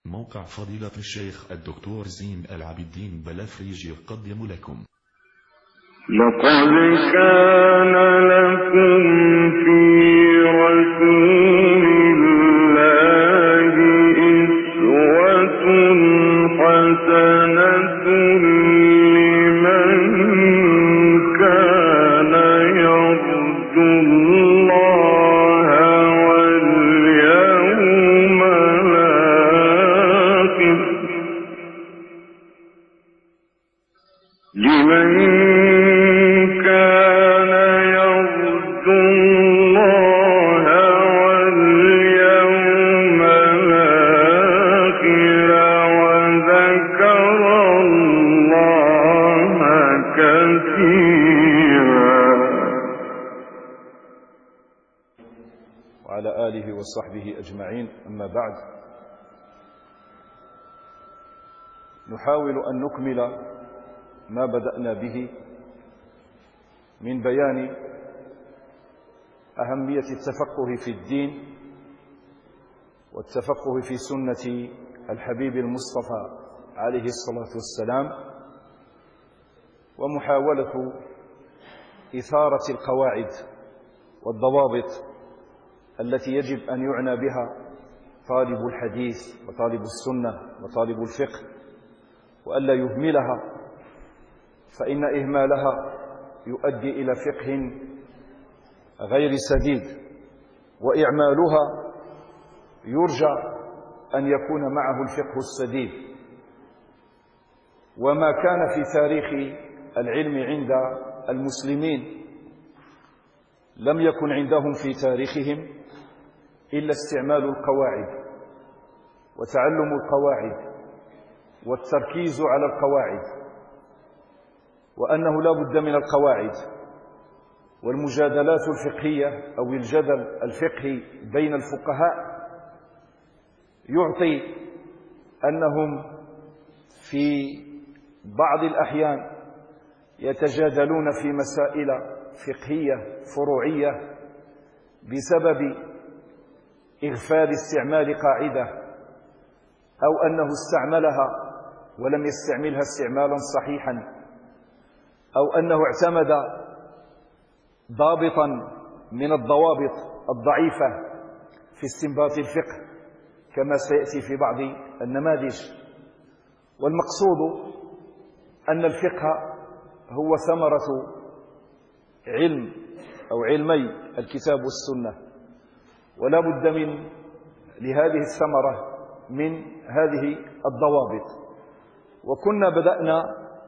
موقع فضيلة الشيخ الدكتور زين العابدين بلافريج يقدم لكم. لقد كان لكم في رسول الله أسوة حسنة لمن كان يرجو الله واليوم الآخر وعلى آله وصحبه أجمعين. أما بعد، نحاول أن نكمل ما بدأنا به من بيان أهمية التفقه في الدين والتفقه في سنة الحبيب المصطفى عليه الصلاة والسلام، ومحاولة إثارة القواعد والضوابط التي يجب أن يعنى بها طالب الحديث وطالب السنة وطالب الفقه، وألا يهملها، فإن إهمالها يؤدي إلى فقه غير سديد، وإعمالها يرجى أن يكون معه الفقه السديد. وما كان في تاريخ العلم عند المسلمين لم يكن عندهم في تاريخهم إلا استعمال القواعد وتعلم القواعد والتركيز على القواعد، وأنه لا بد من القواعد. والمجادلات الفقهية أو الجدل الفقهي بين الفقهاء يعطي أنهم في بعض الأحيان يتجادلون في مسائل فقهية فروعية بسبب إغفال استعمال قاعدة، أو أنه استعملها ولم يستعملها استعمالا صحيحا، أو أنه اعتمد ضابطا من الضوابط الضعيفة في استنباط الفقه كما سيأتي في بعض النماذج. والمقصود أن الفقه هو ثمرة علم أو علمي الكتاب والسنة، ولا بد من لهذه الثمرة من هذه الضوابط. وكنا بدأنا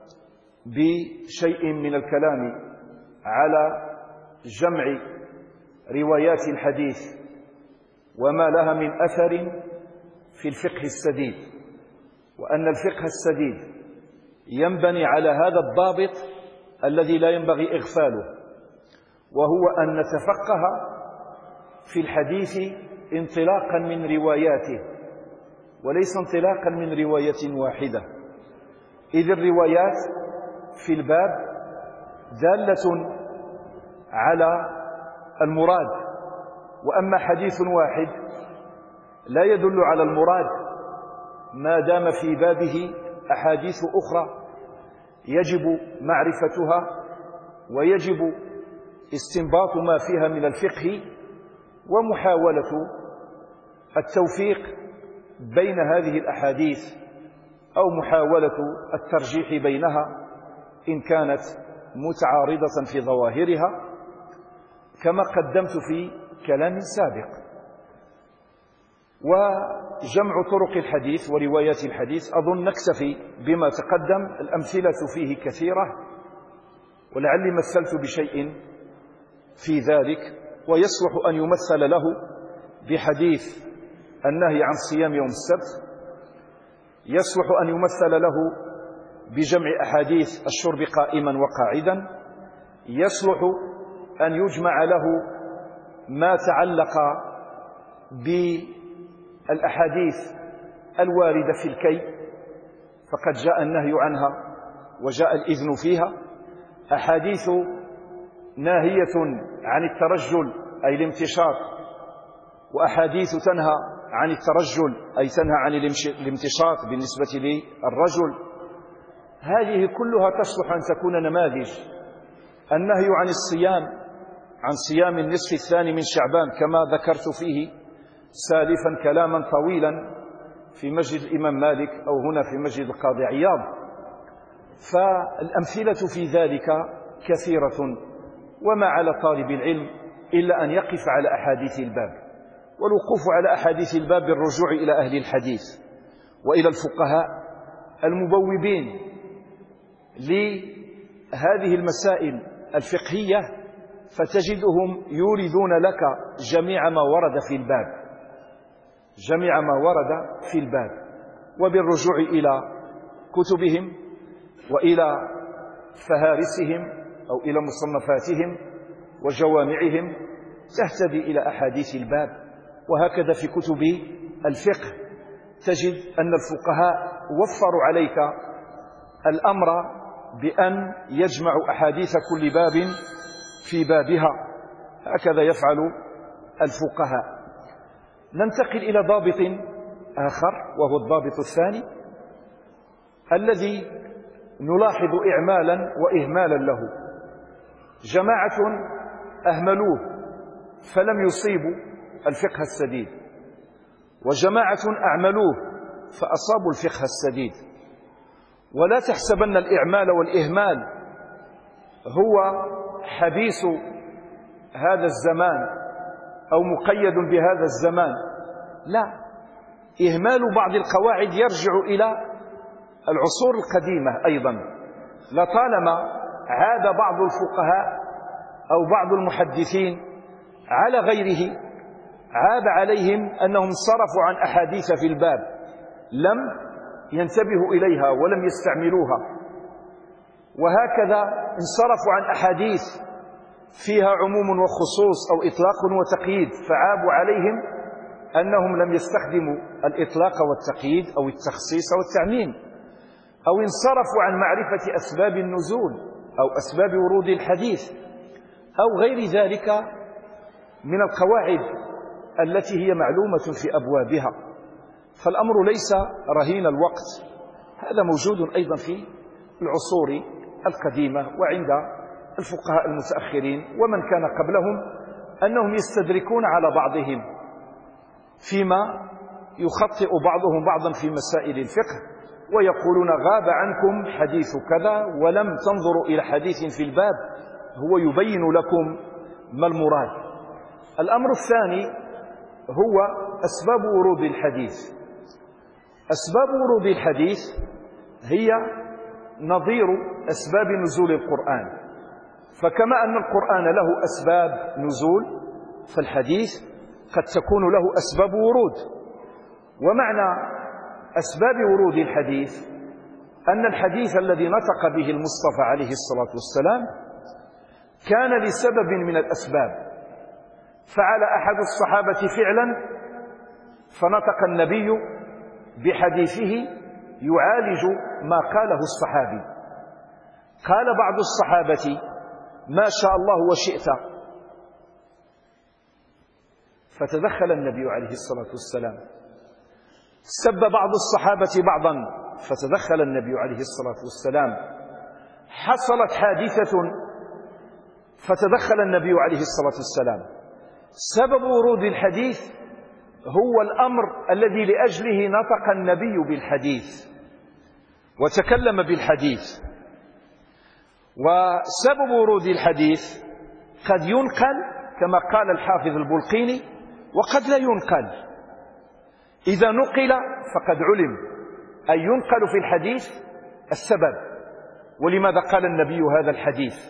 بشيء من الكلام على جمع روايات الحديث وما لها من أثر في الفقه السديد، وأن الفقه السديد ينبني على هذا الضابط الذي لا ينبغي إغفاله، وهو أن نتفقه في الحديث انطلاقا من رواياته وليس انطلاقا من رواية واحدة، إذ الروايات في الباب دالة على المراد، وأما حديث واحد لا يدل على المراد ما دام في بابه أحاديث أخرى يجب معرفتها ويجب استنباط ما فيها من الفقه ومحاولة التوفيق بين هذه الأحاديث أو محاولة الترجيح بينها إن كانت متعارضة في ظواهرها، كما قدمت في كلام سابق. وجمع طرق الحديث وروايات الحديث أظن نكتفي بما تقدم، الأمثلة فيه كثيرة، ولعلي مثلت بشيء في ذلك، ويصلح أن يمثل له بحديث النهي عن صيام يوم السبت، يصلح أن يمثل له بجمع أحاديث الشرب قائما وقاعدا، يصلح أن يجمع له ما تعلق بالأحاديث الواردة في الكي، فقد جاء النهي عنها وجاء الإذن فيها، أحاديث ناهية عن الترجل أي الامتشاط، وأحاديث تنهى عن الترجل، أي تنهى عن الامتشاط بالنسبة للرجل. هذه كلها تصلح أن تكون نماذج. النهي عن الصيام، عن صيام النصف الثاني من شعبان كما ذكرت فيه سالفا كلاما طويلا في مسجد الإمام مالك أو هنا في مسجد القاضي عياض. فالأمثلة في ذلك كثيرة، وما على طالب العلم إلا أن يقف على أحاديث الباب. والوقوف على أحاديث الباب بالرجوع إلى أهل الحديث وإلى الفقهاء المبوبين لهذه المسائل الفقهية، فتجدهم يوردون لك جميع ما ورد في الباب، جميع ما ورد في الباب. وبالرجوع إلى كتبهم وإلى فهارسهم أو إلى مصنفاتهم وجوامعهم تهتدي إلى أحاديث الباب. وهكذا في كتب الفقه تجد أن الفقهاء وفروا عليك الأمر بأن يجمعوا أحاديث كل باب في بابها، هكذا يفعل الفقهاء. ننتقل إلى ضابط آخر وهو الضابط الثاني الذي نلاحظ إعمالا وإهمالا له. جماعة أهملوه فلم يصيبوا الفقه السديد، وجماعة أعملوه فأصابوا الفقه السديد. ولا تحسبن الإعمال والإهمال هو حبيس هذا الزمان أو مقيد بهذا الزمان، لا، إهمال بعض القواعد يرجع إلى العصور القديمة أيضا. لطالما عاد بعض الفقهاء أو بعض المحدثين على غيره عاب عليهم أنهم صرفوا عن أحاديث في الباب لم ينتبهوا إليها ولم يستعملوها، وهكذا انصرفوا عن أحاديث فيها عموم وخصوص أو إطلاق وتقييد فعابوا عليهم أنهم لم يستخدموا الإطلاق والتقييد أو التخصيص والتعميم، أو انصرفوا عن معرفة أسباب النزول أو أسباب ورود الحديث أو غير ذلك من القواعد التي هي معلومة في أبوابها. فالأمر ليس رهين الوقت، هذا موجود أيضا في العصور القديمة وعند الفقهاء المتأخرين ومن كان قبلهم، أنهم يستدركون على بعضهم فيما يخطئ بعضهم بعضا في مسائل الفقه، ويقولون غاب عنكم حديث كذا ولم تنظروا إلى حديث في الباب هو يبين لكم ما المراد. الأمر الثاني هو أسباب ورود الحديث. أسباب ورود الحديث هي نظير أسباب نزول القرآن، فكما أن القرآن له أسباب نزول فالحديث قد تكون له أسباب ورود. ومعنى أسباب ورود الحديث أن الحديث الذي نطق به المصطفى عليه الصلاة والسلام كان لسبب من الأسباب، فعل أحد الصحابة فعلا فنطق النبي بحديثه يعالج ما قاله الصحابي. قال بعض الصحابة ما شاء الله وشئت، فتدخل النبي عليه الصلاة والسلام. سب بعض الصحابة بعضا فتدخل النبي عليه الصلاة والسلام. حصلت حادثة فتدخل النبي عليه الصلاة والسلام. سبب ورود الحديث هو الأمر الذي لأجله نطق النبي بالحديث وتكلم بالحديث. وسبب ورود الحديث قد ينقل كما قال الحافظ البلقيني وقد لا ينقل. إذا نقل فقد علم أن ينقل في الحديث السبب. ولماذا قال النبي هذا الحديث؟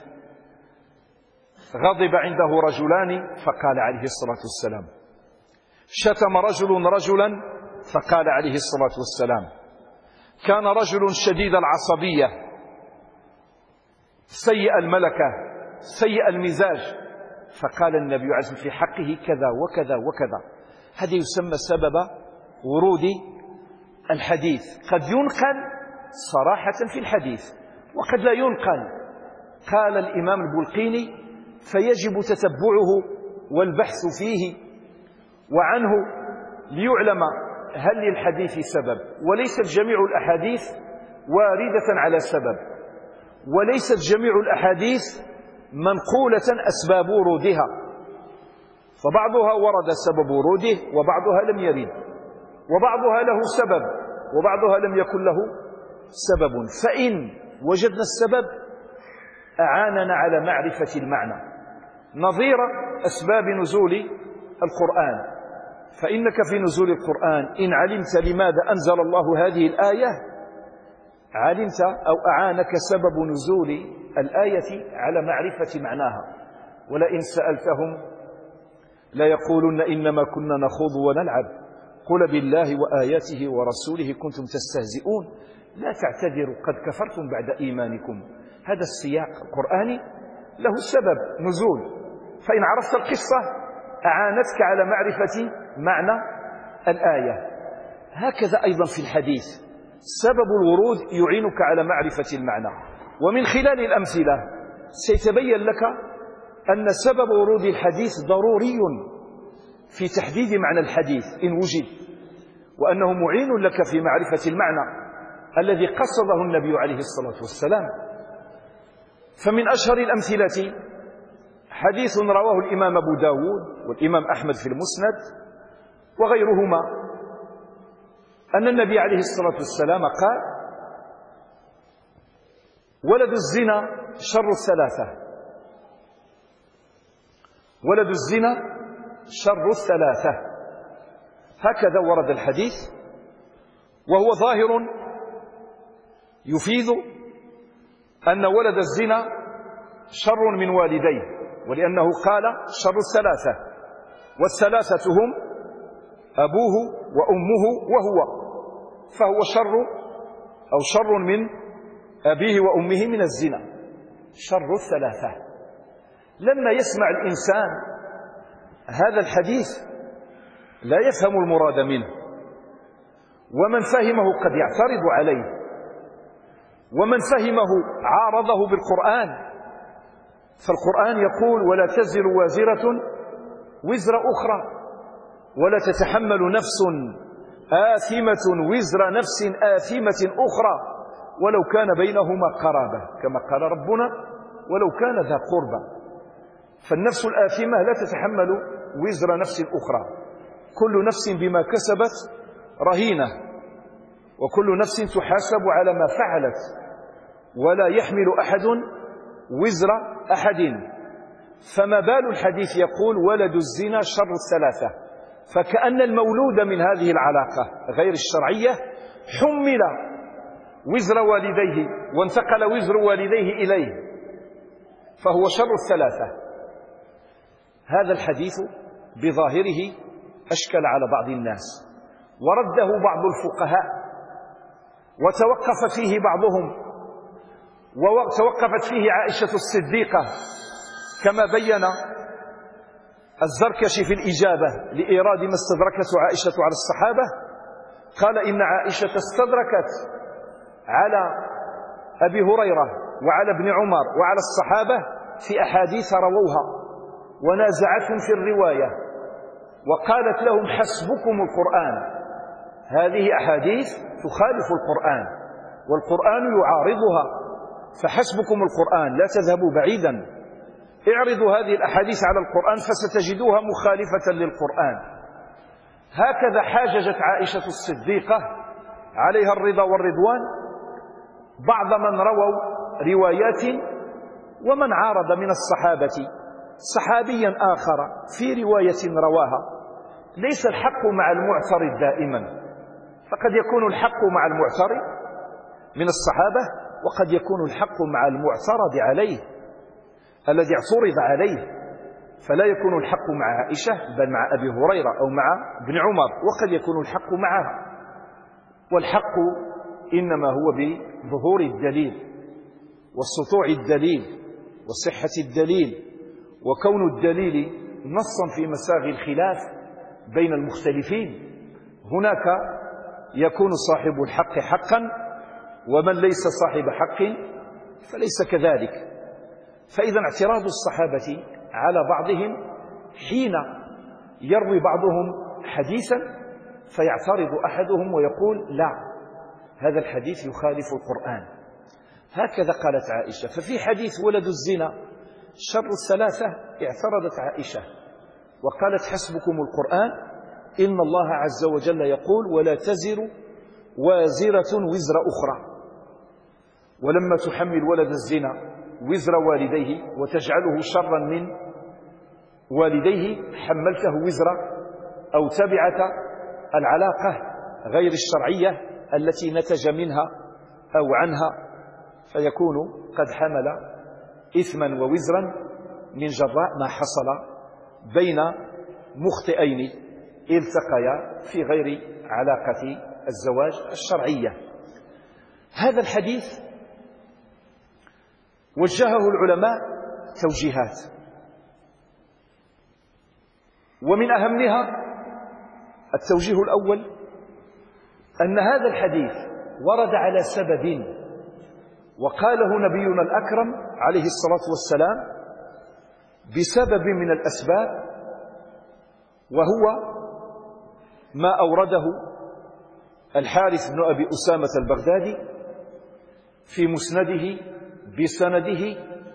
غضب عنده رجلان فقال عليه الصلاة والسلام، شتم رجل رجلا فقال عليه الصلاة والسلام، كان رجل شديد العصبية سيء الملكة سيء المزاج فقال النبي عليه الصلاة والسلام في حقه كذا وكذا وكذا. هذا يسمى سبب ورود الحديث. قد ينقل صراحة في الحديث وقد لا ينقل. قال الإمام البلقيني فيجب تتبعه والبحث فيه وعنه ليعلم هل للحديث سبب، وليست جميع الأحاديث واردة على سبب، وليست جميع الأحاديث منقولة أسباب ورودها، فبعضها ورد سبب وروده وبعضها لم يرد، وبعضها له سبب وبعضها لم يكن له سبب. فإن وجدنا السبب أعاننا على معرفة المعنى، نظير أسباب نزول القرآن. فإنك في نزول القرآن إن علمت لماذا أنزل الله هذه الآية علمت أو أعانك سبب نزول الآية على معرفة معناها. ولئن سألتهم ليقولن إنما كنا نخوض ونلعب قل بالله وآياته ورسوله كنتم تستهزئون لا تعتذروا قد كفرتم بعد إيمانكم. هذا السياق القرآني له سبب نزول، فإن عرفت القصة أعانتك على معرفة معنى الآية. هكذا أيضا في الحديث سبب الورود يعينك على معرفة المعنى. ومن خلال الأمثلة سيتبين لك أن سبب ورود الحديث ضروري في تحديد معنى الحديث إن وجد، وأنه معين لك في معرفة المعنى الذي قصده النبي عليه الصلاة والسلام. فمن أشهر الأمثلة حديث رواه الإمام أبو داود والإمام أحمد في المسند وغيرهما أن النبي عليه الصلاة والسلام قال ولد الزنا شر الثلاثة، ولد الزنا شر الثلاثة. هكذا ورد الحديث، وهو ظاهر يفيد أن ولد الزنا شر من والديه، ولأنه قال شر الثلاثة، والثلاثة هم أبوه وأمه وهو، فهو شر من أبيه وأمه من الزنا، شر الثلاثة. لما يسمع الإنسان هذا الحديث لا يفهم المراد منه، ومن فهمه قد يعترض عليه، ومن فهمه عارضه بالقرآن. فالقرآن يقول ولا تزر وازرة وزر أخرى ولا تتحمل نفس آثمة وزر نفس آثمة أخرى ولو كان بينهما قرابة، كما قال ربنا ولو كان ذا قربى. فالنفس الآثمة لا تتحمل وزر نفس أخرى، كل نفس بما كسبت رهينة، وكل نفس تحاسب على ما فعلت، ولا يحمل أحد وزر أحد. فما بال الحديث يقول ولد الزنا شر الثلاثة، فكأن المولود من هذه العلاقة غير الشرعية حمل وزر والديه وانتقل وزر والديه إليه، فهو شر الثلاثة. هذا الحديث بظاهره أشكل على بعض الناس، ورده بعض الفقهاء، وتوقف فيه بعضهم، وتوقفت فيه عائشة الصديقة كما بين الزركشي في الإجابة لإيراد ما استدركته عائشة على الصحابة. قال إن عائشة استدركت على أبي هريرة وعلى ابن عمر وعلى الصحابة في أحاديث رووها ونازعتهم في الرواية، وقالت لهم حسبكم القرآن، هذه أحاديث تخالف القرآن والقرآن يعارضها، فحسبكم القرآن لا تذهبوا بعيدا، اعرضوا هذه الأحاديث على القرآن فستجدوها مخالفة للقرآن. هكذا حاججت عائشة الصديقة عليها الرضا والرضوان بعض من رووا روايات ومن عارض من الصحابة صحابيا آخر في رواية رواها. ليس الحق مع المعترض دائما، فقد يكون الحق مع المعترض من الصحابة، وقد يكون الحق مع المعترض عليه الذي اعترض عليه، فلا يكون الحق مع عائشة بل مع أبي هريرة أو مع ابن عمر، وقد يكون الحق معها. والحق إنما هو بظهور الدليل وسطوع الدليل وصحة الدليل، وكون الدليل نصا في مساغ الخلاف بين المختلفين. هناك يكون صاحب الحق حقا، ومن ليس صاحب حق فليس كذلك. فإذا اعتراض الصحابة على بعضهم حين يروي بعضهم حديثا فيعترض أحدهم ويقول لا، هذا الحديث يخالف القرآن. هكذا قالت عائشة. ففي حديث ولد الزنا شر الثلاثة اعترضت عائشة وقالت حسبكم القرآن، إن الله عز وجل يقول ولا تزر وازرة وزر أخرى. ولما تحمل ولد الزنا وزر والديه وتجعله شرا من والديه حملته وزر أو تبعة العلاقة غير الشرعية التي نتج منها أو عنها، فيكون قد حمل إثما ووزرا من جراء ما حصل بين مخطئين التقيا في غير علاقة الزواج الشرعية. هذا الحديث وجهه العلماء توجيهات، ومن أهمها التوجيه الأول أن هذا الحديث ورد على سبب، وقاله نبينا الأكرم عليه الصلاة والسلام بسبب من الأسباب، وهو ما أورده الحارث بن أبي أسامة البغدادي في مسنده بسنده،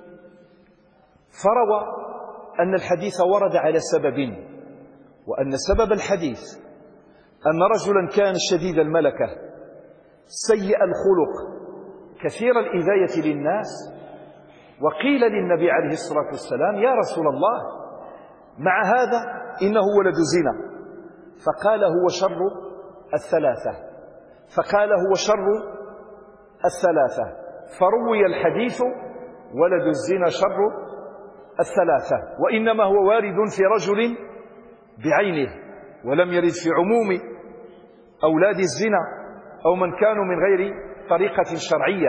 فروى أن الحديث ورد على سبب، وأن سبب الحديث أن رجلا كان شديد الملكة سيء الخلق كثير الإذاية للناس، وقيل للنبي عليه الصلاة والسلام يا رسول الله مع هذا إنه ولد زنا، فقال هو شر الثلاثة، فروي الحديث ولد الزنا شر الثلاثة، وإنما هو وارد في رجل بعينه، ولم يرد في عموم أولاد الزنا أو من كانوا من غير طريقة شرعية.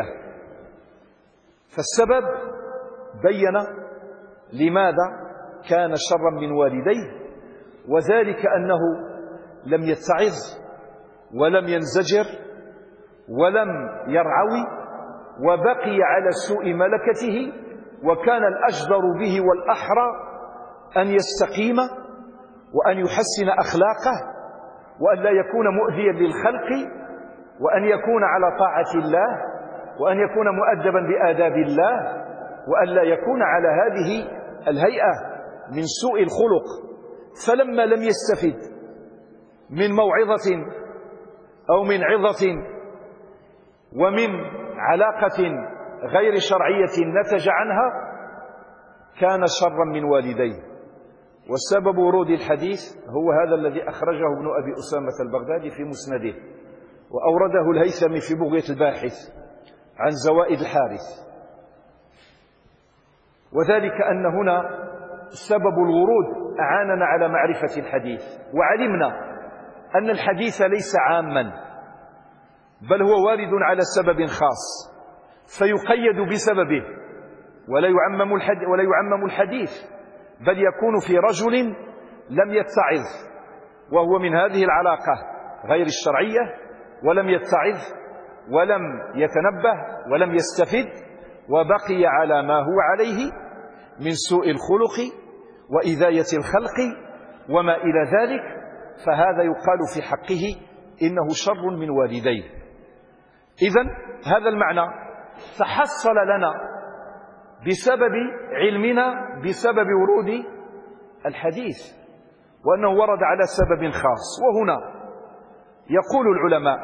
فالسبب بين لماذا كان شرا من والديه، وذلك أنه لم يتعظ ولم ينزجر ولم يرعوي، وبقي على سوء ملكته، وكان الأجدر به والأحرى أن يستقيم وأن يحسن أخلاقه، وأن لا يكون مؤذيا للخلق، وأن يكون على طاعة الله، وأن يكون مؤدبا بآداب الله، وأن لا يكون على هذه الهيئة من سوء الخلق. فلما لم يستفد من موعظة أو من عظة ومن علاقة غير شرعية نتج عنها، كان شرا من والديه. وسبب ورود الحديث هو هذا الذي أخرجه ابن أبي أسامة البغدادي في مسنده، وأورده الهيثمي في بغية الباحث عن زوائد الحارث، وذلك أن هنا سبب الورود أعاننا على معرفة الحديث، وعلمنا أن الحديث ليس عاما، بل هو وارد على سبب خاص فيقيد بسببه، ولا يعمم الحديث، بل يكون في رجل لم يتعظ وهو من هذه العلاقة غير الشرعية، ولم يتعظ ولم يتنبه ولم يستفد، وبقي على ما هو عليه من سوء الخلق وإذاية الخلق وما إلى ذلك، فهذا يقال في حقه إنه شر من والديه. إذن هذا المعنى تحصل لنا بسبب علمنا بسبب ورود الحديث، وأنه ورد على سبب خاص. وهنا يقول العلماء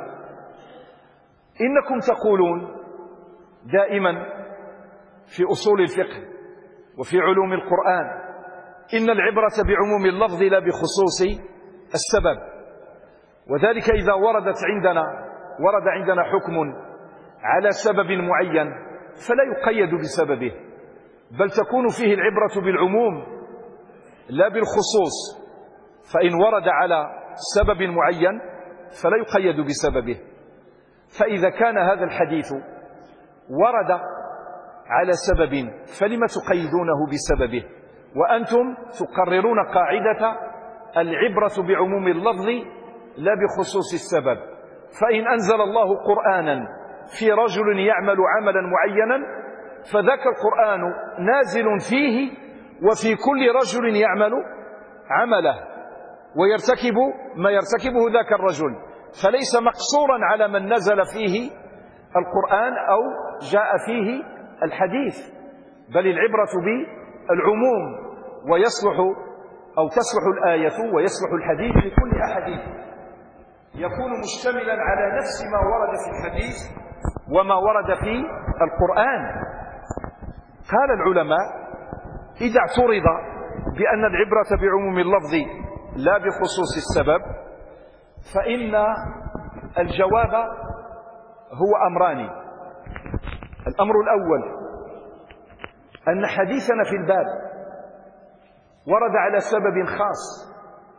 إنكم تقولون دائما في أصول الفقه وفي علوم القرآن إن العبرة بعموم اللفظ لا بخصوص السبب، وذلك إذا ورد عندنا حكم على سبب معين فلا يقيد بسببه، بل تكون فيه العبرة بالعموم لا بالخصوص، فإن ورد على سبب معين فلا يقيد بسببه. فإذا كان هذا الحديث ورد على سبب فلم تقيدونه بسببه، وأنتم تقررون قاعدة العبرة بعموم اللفظ لا بخصوص السبب. فإن أنزل الله قرآنا في رجل يعمل عملا معينا فذاك القرآن نازل فيه وفي كل رجل يعمل عمله، ويرتكب ما يرتكبه ذاك الرجل، فليس مقصورا على من نزل فيه القرآن أو جاء فيه الحديث، بل العبرة بالعموم، ويصلح أو تصلح الآية ويصلح الحديث لكل أحد يكون مشتملا على نفس ما ورد في الحديث وما ورد في القرآن. قال العلماء: إذا اعترض بأن العبرة بعموم اللفظ لا بخصوص السبب، فإن الجواب هو أمران. الأمر الأول أن حديثنا في الباب ورد على سبب خاص،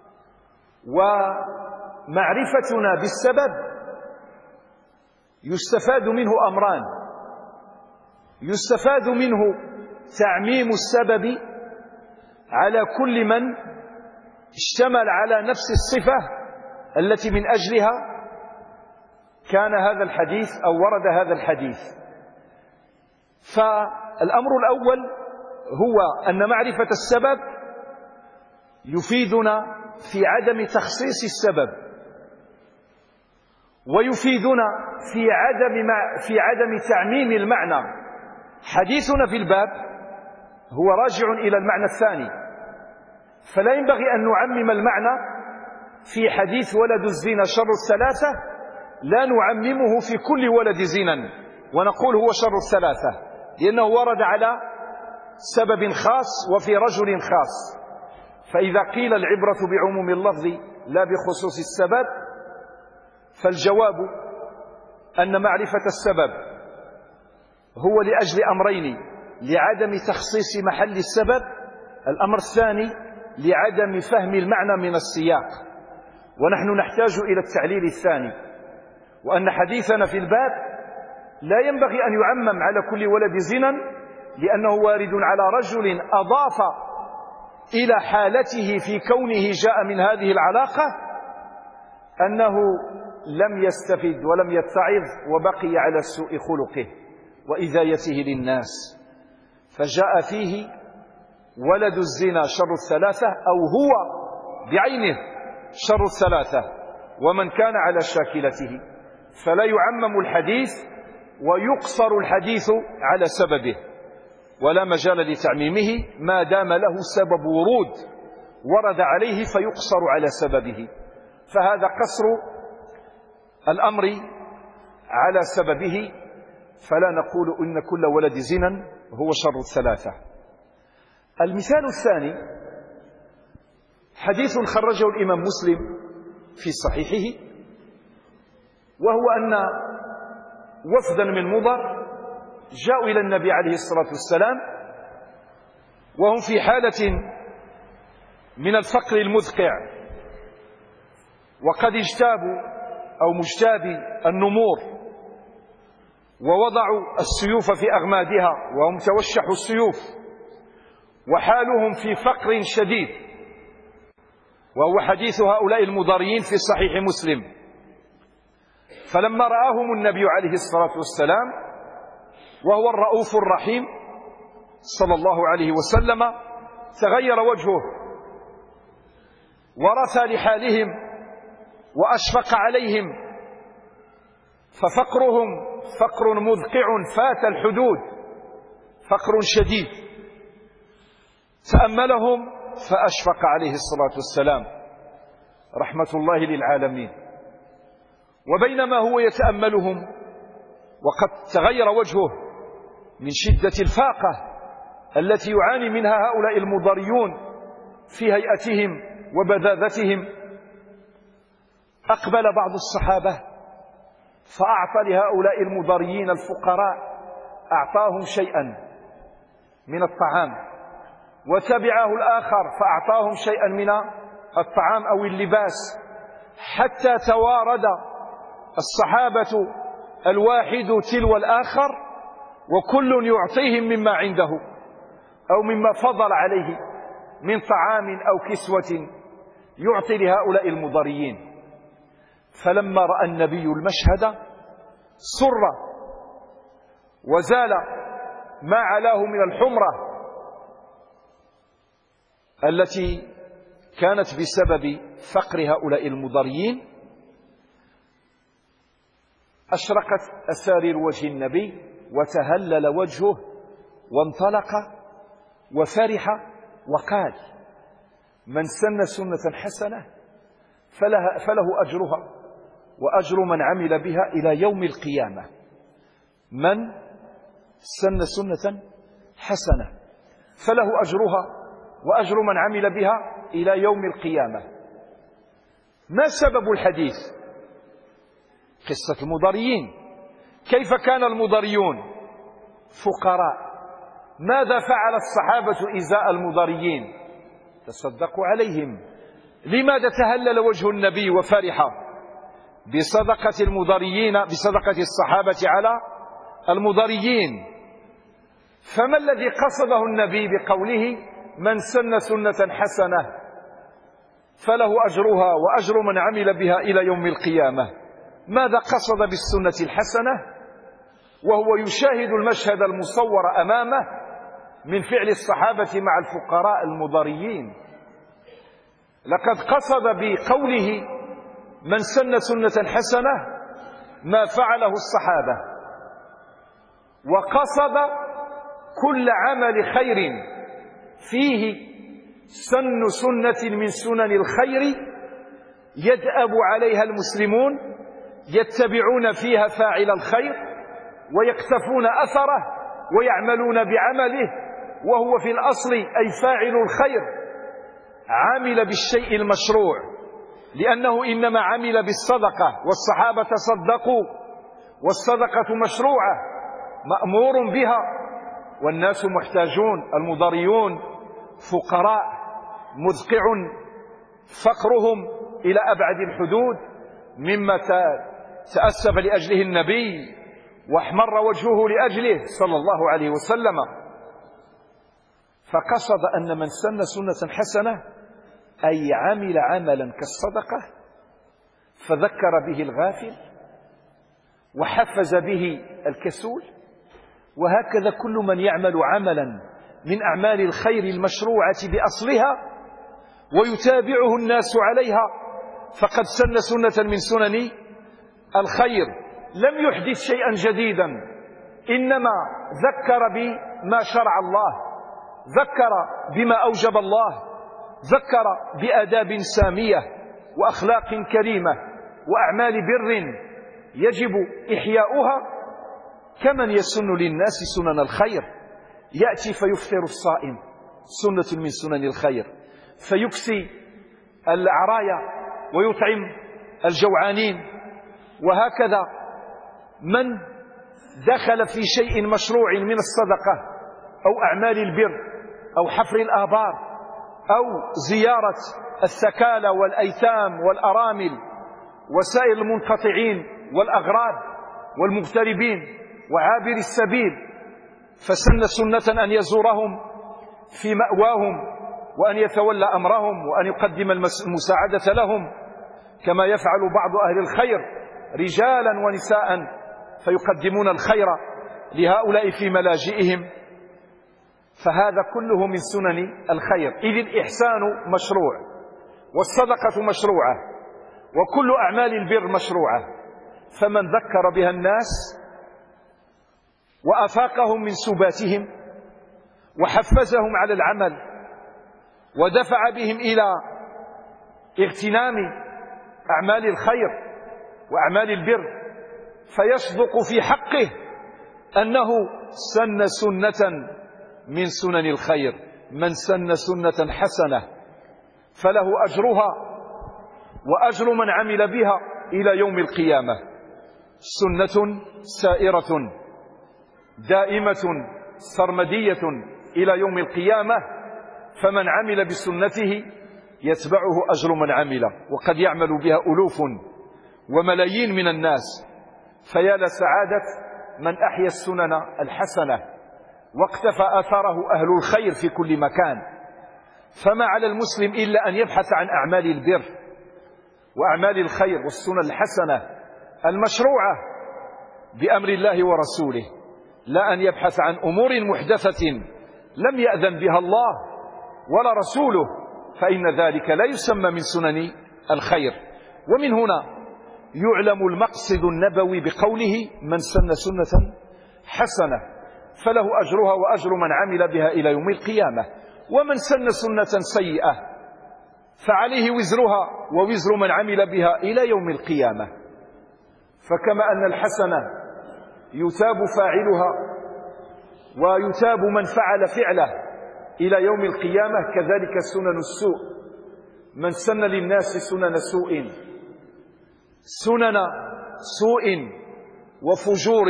ومعرفتنا بالسبب يستفاد منه أمران: يستفاد منه تعميم السبب على كل من اشتمل على نفس الصفة التي من أجلها كان هذا الحديث أو ورد هذا الحديث. فالأمر الأول هو أن معرفة السبب يفيدنا في عدم تخصيص السبب، ويفيدنا في عدم تعميم المعنى. حديثنا في الباب هو راجع إلى المعنى الثاني، فلا ينبغي أن نعمم المعنى في حديث ولد الزنا شر الثلاثة، لا نعممه في كل ولد زنا ونقول هو شر الثلاثة، لأنه ورد على سبب خاص وفي رجل خاص. فإذا قيل العبرة بعموم اللفظ لا بخصوص السبب، فالجواب أن معرفة السبب هو لأجل أمرين: لعدم تخصيص محل السبب، الأمر الثاني لعدم فهم المعنى من السياق. ونحن نحتاج إلى التعليل الثاني، وأن حديثنا في الباب لا ينبغي أن يعمم على كل ولد زنا، لأنه وارد على رجل أضاف إلى حالته في كونه جاء من هذه العلاقة أنه لم يستفد ولم يتعظ وبقي على سوء خلقه وإذايته للناس، فجاء فيه ولد الزنا شر الثلاثة، أو هو بعينه شر الثلاثة ومن كان على شاكلته. فلا يعمم الحديث ويقصر الحديث على سببه، ولا مجال لتعميمه ما دام له سبب ورد عليه فيقصر على سببه. فهذا قصر الأمر على سببه، فلا نقول إن كل ولد زنا هو شر الثلاثة. المثال الثاني حديث خرجه الإمام مسلم في صحيحه، وهو أن وفدا من مضر جاءوا إلى النبي عليه الصلاة والسلام وهم في حالة من الفقر المذقع، وقد اجتابوا أو مجتابي النمور، ووضعوا السيوف في أغمادها وهم توشحوا السيوف، وحالهم في فقر شديد. وهو حديث هؤلاء المضاريين في صحيح مسلم. فلما رآهم النبي عليه الصلاة والسلام وهو الرؤوف الرحيم صلى الله عليه وسلم تغير وجهه ورثى لحالهم وأشفق عليهم، ففقرهم فقر مذقع فات الحدود، فقر شديد. تأملهم فأشفق عليه الصلاة والسلام رحمة الله للعالمين. وبينما هو يتأملهم وقد تغير وجهه من شدة الفاقة التي يعاني منها هؤلاء المضاريون في هيئتهم وبذاذتهم، أقبل بعض الصحابة فأعطى لهؤلاء المضاريين الفقراء، أعطاهم شيئا من الطعام، وتبعه الآخر فأعطاهم شيئا من الطعام أو اللباس، حتى توارد الصحابة الواحد تلو الآخر، وكل يعطيهم مما عنده أو مما فضل عليه من طعام أو كسوة يعطي لهؤلاء المضاريين. فلما رأى النبي المشهد سر وزال ما علاه من الحمرة التي كانت بسبب فقر هؤلاء المضريين. أشرقت أسارير وجه النبي وتهلل وجهه وانطلق وفرح وقال: من سن سنة حسنة فله أجرها وأجر من عمل بها إلى يوم القيامة. من سن سنة حسنة فله أجرها وأجر من عمل بها إلى يوم القيامة. ما سبب الحديث؟ قصة المضريين. كيف كان المضريون؟ فقراء. ماذا فعل الصحابة إزاء المضريين؟ تصدقوا عليهم. لماذا تهلل وجه النبي وفرح؟ بصدقة المضريين، بصدقة الصحابة على المضريين. فما الذي قصده النبي بقوله: من سن سنة حسنة فله أجرها وأجر من عمل بها إلى يوم القيامة؟ ماذا قصد بالسنة الحسنة وهو يشاهد المشهد المصور أمامه من فعل الصحابة مع الفقراء المضريين؟ لقد قصد بقوله من سن سنة حسنة ما فعله الصحابة، وقصد كل عمل خير فيه سن سنة من سنن الخير يدأب عليها المسلمون، يتبعون فيها فاعل الخير ويقتفون أثره ويعملون بعمله، وهو في الأصل أي فاعل الخير عمل بالشيء المشروع، لأنه إنما عمل بالصدقة، والصحابة تصدقوا، والصدقة مشروعة مأمور بها، والناس محتاجون. المضريون فقراء مدقع فقرهم إلى أبعد الحدود، مما تأسف لأجله النبي واحمر وجهه لأجله صلى الله عليه وسلم. فقصد أن من سن سنة حسنة أي عمل عملا كالصدقة فذكر به الغافل وحفز به الكسول، وهكذا كل من يعمل عملا من أعمال الخير المشروعة بأصلها ويتابعه الناس عليها فقد سن سنة من سنن الخير، لم يحدث شيئا جديدا، إنما ذكر بما شرع الله، ذكر بما أوجب الله، ذكر بآداب سامية وأخلاق كريمة وأعمال بر يجب إحياؤها، كمن يسن للناس سنن الخير. يأتي فيفطر الصائم سنة من سنن الخير، فيكسي العرايا ويطعم الجوعانين، وهكذا من دخل في شيء مشروع من الصدقة أو أعمال البر أو حفر الآبار أو زيارة الثكالى والأيتام والأرامل وسائر المنقطعين والأغراب والمغتربين وعابر السبيل، فسن سنة أن يزورهم في مأواهم وأن يتولى أمرهم وأن يقدم المساعدة لهم، كما يفعل بعض أهل الخير رجالا ونساء فيقدمون الخير لهؤلاء في ملاجئهم. فهذا كله من سنن الخير. إذ الإحسان مشروع والصدقة مشروعة وكل أعمال البر مشروعة، فمن ذكر بها الناس وأفاقهم من سباتهم وحفزهم على العمل ودفع بهم إلى اغتنام أعمال الخير وأعمال البر، فيصدق في حقه أنه سن سنة من سنن الخير. من سن سنة حسنة فله أجرها وأجر من عمل بها إلى يوم القيامة. سنة سائرة دائمة سرمدية إلى يوم القيامة، فمن عمل بسنته يتبعه أجر من عمل، وقد يعمل بها ألوف وملايين من الناس. فيا لسعادة من أحيا السنن الحسنة واقتفى أثره أهل الخير في كل مكان. فما على المسلم إلا أن يبحث عن أعمال البر وأعمال الخير والسنن الحسنة المشروعة بأمر الله ورسوله، لا أن يبحث عن أمور محدثة لم يأذن بها الله ولا رسوله فإن ذلك لا يسمى من سنن الخير. ومن هنا يعلم المقصد النبوي بقوله من سن سنة حسنة فله أجرها وأجر من عمل بها إلى يوم القيامة، ومن سن سنة سيئة فعليه وزرها ووزر من عمل بها إلى يوم القيامة. فكما أن الحسنة يتاب فاعلها ويتاب من فعل فعله إلى يوم القيامة، كذلك سنن السوء من سن للناس سنن سوء وفجور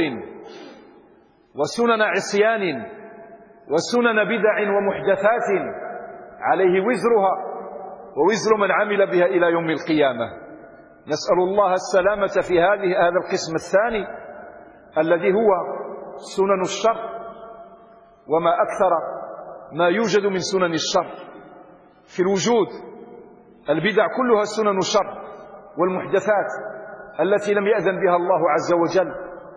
وسنن عصيان وسنن بدع ومحدثات عليه وزرها ووزر من عمل بها إلى يوم القيامة. نسأل الله السلامة في هذا القسم الثاني الذي هو سنن الشر، وما أكثر ما يوجد من سنن الشر في الوجود. البدع كلها سنن شر والمحدثات التي لم يأذن بها الله عز وجل،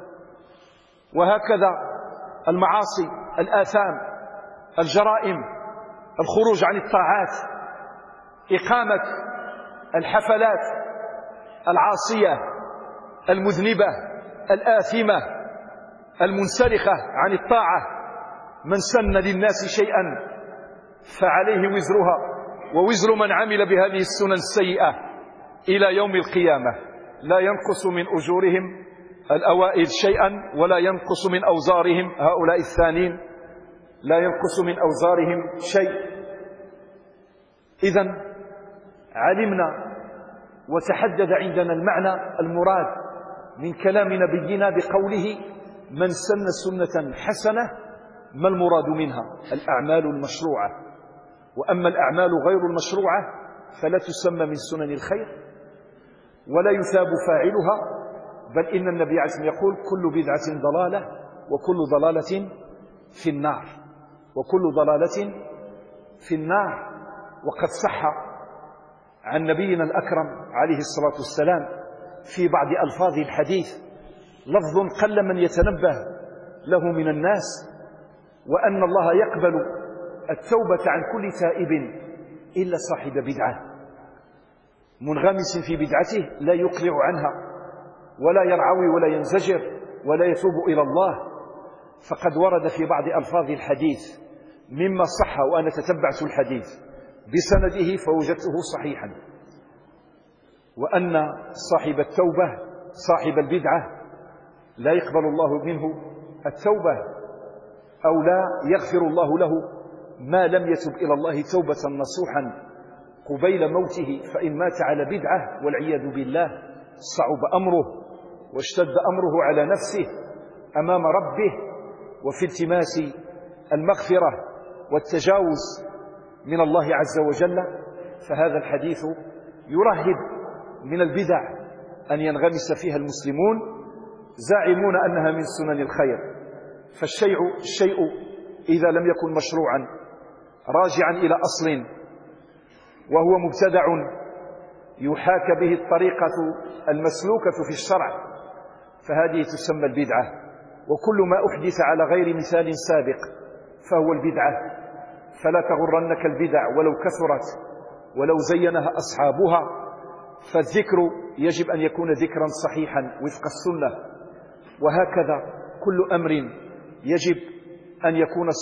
وهكذا المعاصي، الآثام، الجرائم، الخروج عن الطاعات، إقامة الحفلات العاصية المذنبة الآثمة المنسلخة عن الطاعة. من سن للناس شيئا فعليه وزرها ووزر من عمل بهذه السنن السيئة إلى يوم القيامة، لا ينقص من أجورهم الأوائل شيئا ولا ينقص من أوزارهم هؤلاء الثانين، لا ينقص من أوزارهم شيء. إذن علمنا وتحدد عندنا المعنى المراد من كلام نبينا بقوله من سن سنة حسنة. ما المراد منها؟ الأعمال المشروعة، وأما الأعمال غير المشروعة فلا تسمى من سنن الخير ولا يثاب فاعلها، بل إن النبي عليه الصلاة والسلام يقول كل بدعة ضلالة وكل ضلالة في النار، وكل ضلالة في النار. وقد صح عن نبينا الأكرم عليه الصلاة والسلام في بعض ألفاظ الحديث لفظ قل من يتنبه له من الناس، وأن الله يقبل التوبة عن كل تائب إلا صاحب بدعة منغمس في بدعته لا يقلع عنها ولا يرعوي ولا ينزجر ولا يتوب إلى الله. فقد ورد في بعض ألفاظ الحديث مما صح، وأنا تتبعت الحديث بسنده فوجدته صحيحا، وأن صاحب التوبة صاحب البدعة لا يقبل الله منه التوبة، أو لا يغفر الله له ما لم يتب إلى الله توبة نصوحا قبيل موته، فإن مات على بدعة والعياذ بالله صعب أمره واشتد أمره على نفسه أمام ربه، وفي التماس المغفرة والتجاوز من الله عز وجل. فهذا الحديث يرهب من البدع أن ينغمس فيها المسلمون زاعمون أنها من سنن الخير. فالشيء إذا لم يكن مشروعا راجعا إلى أصل وهو مبتدع يحاك به الطريقة المسلوكة في الشرع فهذه تسمى البدعة، وكل ما أحدث على غير مثال سابق فهو البدعة. فلا تغرنك البدع ولو كثرت ولو زينها أصحابها، فالذكر يجب أن يكون ذكرا صحيحا وفق السنة، وهكذا كل أمر يجب أن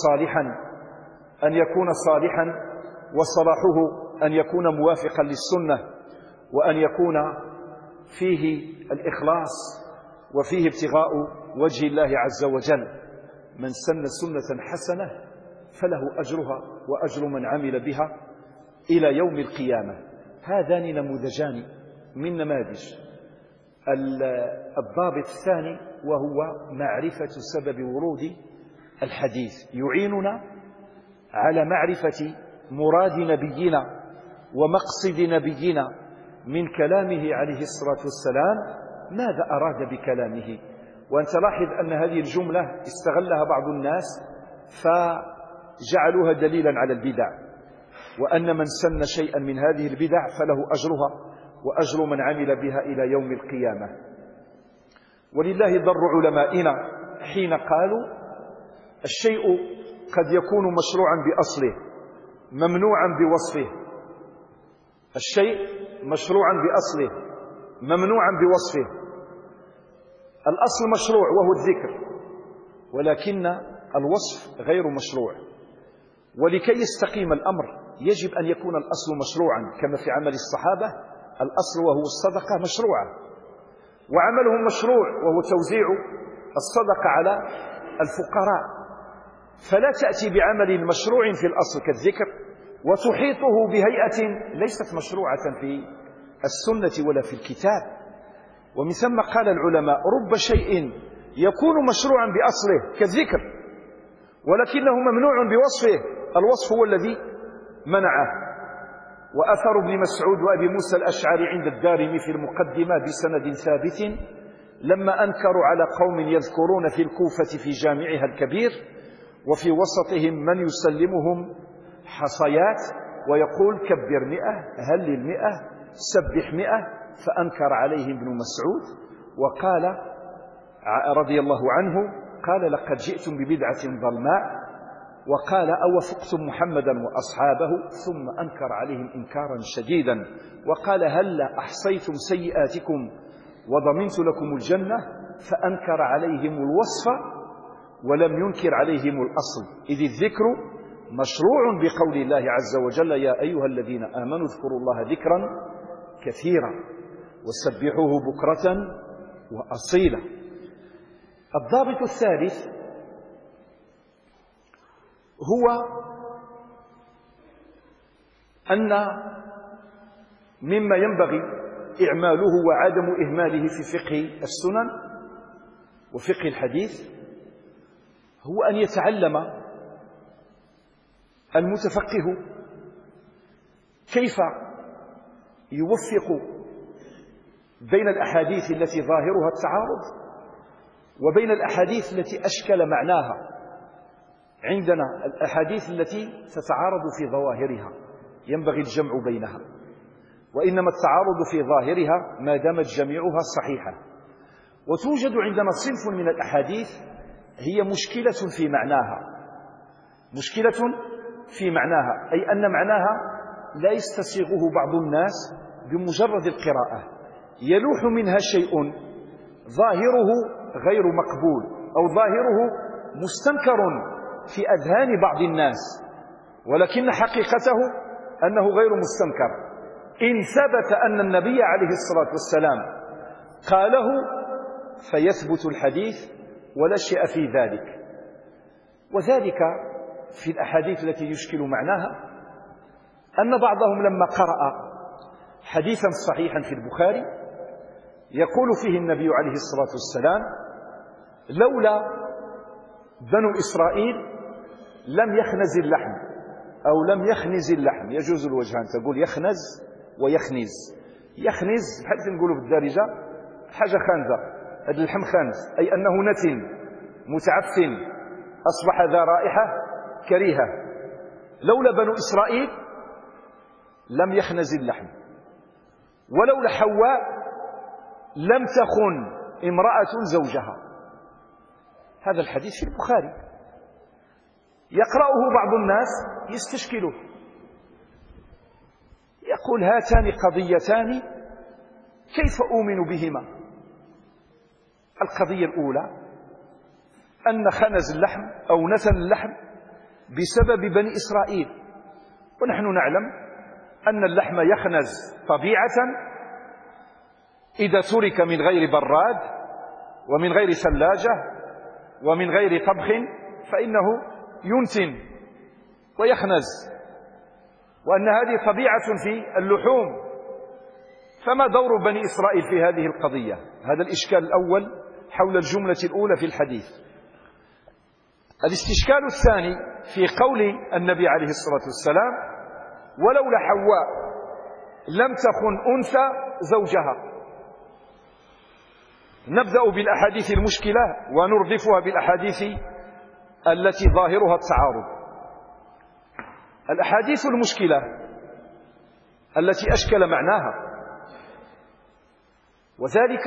يكون صالحا وصلاحه أن يكون موافقا للسنة، وأن يكون فيه الإخلاص وفيه ابتغاء وجه الله عز وجل. من سن سنة حسنة فله أجرها وأجر من عمل بها إلى يوم القيامة. هذان نموذجان من نماذج الضابط الثاني، وهو معرفة سبب ورود الحديث، يعيننا على معرفة مراد نبينا ومقصد نبينا من كلامه عليه الصلاة والسلام، ماذا أراد بكلامه. وأنت لاحظ أن هذه الجملة استغلها بعض الناس فجعلوها دليلا على البدع، وأن من سن شيئا من هذه البدع فله أجرها وأجر من عمل بها إلى يوم القيامة. ولله ضر علمائنا حين قالوا الشيء قد يكون مشروعا بأصله ممنوعا بوصفه الشيء مشروعا بأصله ممنوعا بوصفه. الأصل مشروع وهو الذكر، ولكن الوصف غير مشروع. ولكي يستقيم الأمر يجب أن يكون الأصل مشروعا كما في عمل الصحابة. الأصل وهو الصدقة مشروعة، وعملهم مشروع وهو توزيع الصدقة على الفقراء. فلا تأتي بعمل مشروع في الأصل كالذكر وتحيطه بهيئة ليست مشروعة في السنة ولا في الكتاب. ومن ثم قال العلماء: رب شيء يكون مشروعا بأصله كالذكر ولكنه ممنوع بوصفه، الوصف هو الذي منعه. وأثر ابن مسعود وأبي موسى الأشعري عند الدارمي في المقدمة بسند ثابت لما أنكروا على قوم يذكرون في الكوفة في جامعها الكبير وفي وسطهم من يسلمهم حصيات ويقول: كبر 100، هلل 100، سبح 100. فأنكر عليهم ابن مسعود وقال رضي الله عنه: قال: لقد جئتم ببدعة ظلماء. وقال: أوافقتم محمدا وأصحابه؟ ثم أنكر عليهم إنكارا شديدا وقال: هل أحصيتم سيئاتكم وضمنت لكم الجنة؟ فأنكر عليهم الوصف ولم ينكر عليهم الأصل، إذ الذكر مشروع بقول الله عز وجل: يا أيها الذين آمنوا اذكروا الله ذكرا كثيرا وسبحوه بكرة وأصيلا. الضابط الثالث هو أن مما ينبغي إعماله وعدم إهماله في فقه السنن وفقه الحديث هو أن يتعلم المتفقه كيف يوفق بين الأحاديث التي ظاهرها التعارض وبين الأحاديث التي أشكل معناها. عندنا الأحاديث التي تتعارض في ظواهرها ينبغي الجمع بينها، وإنما التعارض في ظاهرها ما دامت جميعها صحيحة. وتوجد عندنا صنف من الأحاديث هي مشكلة في معناها، مشكلة في معناها، أي أن معناها لا يستسيغه بعض الناس بمجرد القراءة، يلوح منها شيء ظاهره غير مقبول أو ظاهره مستنكر في أذهان بعض الناس، ولكن حقيقته أنه غير مستنكر. إن ثبت أن النبي عليه الصلاة والسلام قاله فيثبت الحديث ولا شيء في ذلك. وذلك في الأحاديث التي يشكل معناها أن بعضهم لما قرأ حديثا صحيحا في البخاري يقول فيه النبي عليه الصلاة والسلام: لولا بنو إسرائيل لم يخنز اللحم أو لم يخنز اللحم. يجوز الوجهان، تقول يخنز ويخنز. يخنز بحال نقولوا بالدارجة حاجة خانزة، هذا اللحم خانز أي أنه نتن متعفن أصبح ذا رائحة كريهة. لولا بنو إسرائيل لم يخنز اللحم، ولولا حواء لم تخن امرأة زوجها. هذا الحديث في البخاري، يقرأه بعض الناس يستشكله، يقول: هاتان قضيتان كيف أؤمن بهما؟ القضية الأولى أن خنز اللحم أو نتن اللحم بسبب بني إسرائيل، ونحن نعلم أن اللحم يخنز طبيعة إذا ترك من غير براد ومن غير ثلاجة ومن غير طبخ فإنه ينتن ويخنز، وأن هذه طبيعة في اللحوم. فما دور بني إسرائيل في هذه القضية؟ هذا الإشكال الأول حول الجملة الأولى في الحديث. الاستشكال الثاني في قول النبي عليه الصلاة والسلام: ولولا حواء لم تخن أنثى زوجها. نبدأ بالأحاديث المشكلة ونردفها بالأحاديث التي ظاهرها التعارض. الأحاديث المشكلة التي أشكل معناها، وذلك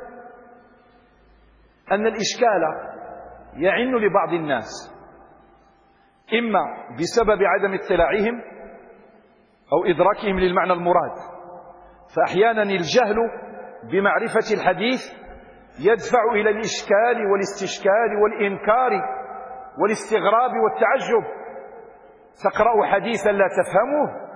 أن الإشكال يعن لبعض الناس إما بسبب عدم اطلاعهم أو إدراكهم للمعنى المراد. فأحيانا الجهل بمعرفة الحديث يدفع إلى الإشكال والاستشكال والإنكار والاستغراب والتعجب. تقرأ حديثا لا تفهمه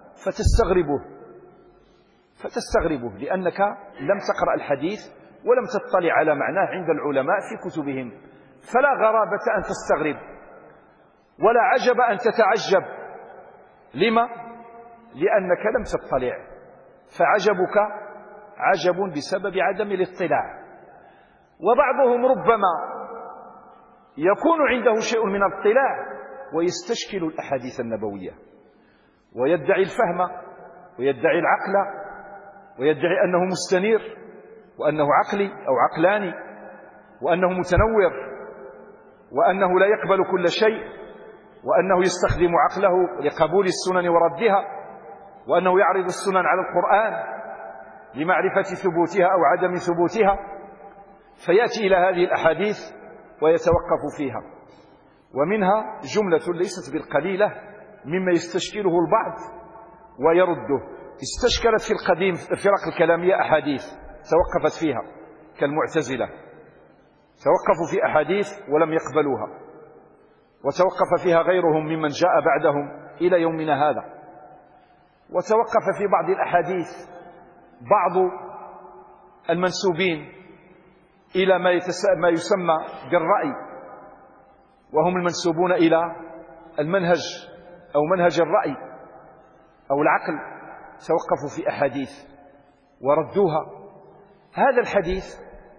فتستغربه لأنك لم تقرأ الحديث ولم تطلع على معناه عند العلماء في كتبهم. فلا غرابة أن تستغرب ولا عجب أن تتعجب. لما؟ لأنك لم تطلع، فعجبك عجب بسبب عدم الاطلاع. وبعضهم ربما يكون عنده شيء من الاطلاع ويستشكل الأحاديث النبوية ويدعي الفهم ويدعي العقل ويدعي أنه مستنير وأنه عقلي أو عقلاني وأنه متنور وأنه لا يقبل كل شيء وأنه يستخدم عقله لقبول السنن وردها وأنه يعرض السنن على القرآن لمعرفة ثبوتها أو عدم ثبوتها، فيأتي إلى هذه الأحاديث ويتوقف فيها. ومنها جملة ليست بالقليلة مما يستشكله البعض ويرده. استشكلت في القديم الفرق الكلامية أحاديث توقفت فيها كالمعتزلة، توقفوا في أحاديث ولم يقبلوها، وتوقف فيها غيرهم ممن جاء بعدهم إلى يومنا هذا. وتوقف في بعض الأحاديث بعض المنسوبين إلى ما يسمى بالرأي، وهم المنسوبون إلى المنهج أو منهج الرأي أو العقل، توقفوا في أحاديث وردوها. هذا الحديث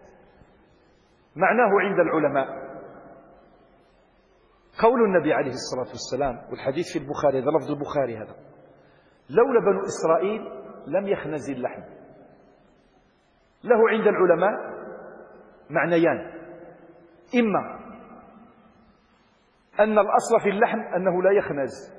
معناه عند العلماء قول النبي عليه الصلاة والسلام، والحديث في البخاري، هذا لفظ البخاري هذا: لولا بنو إسرائيل لم يخنز اللحم. له عند العلماء معنيان: إما أن الأصل في اللحم أنه لا يخنز،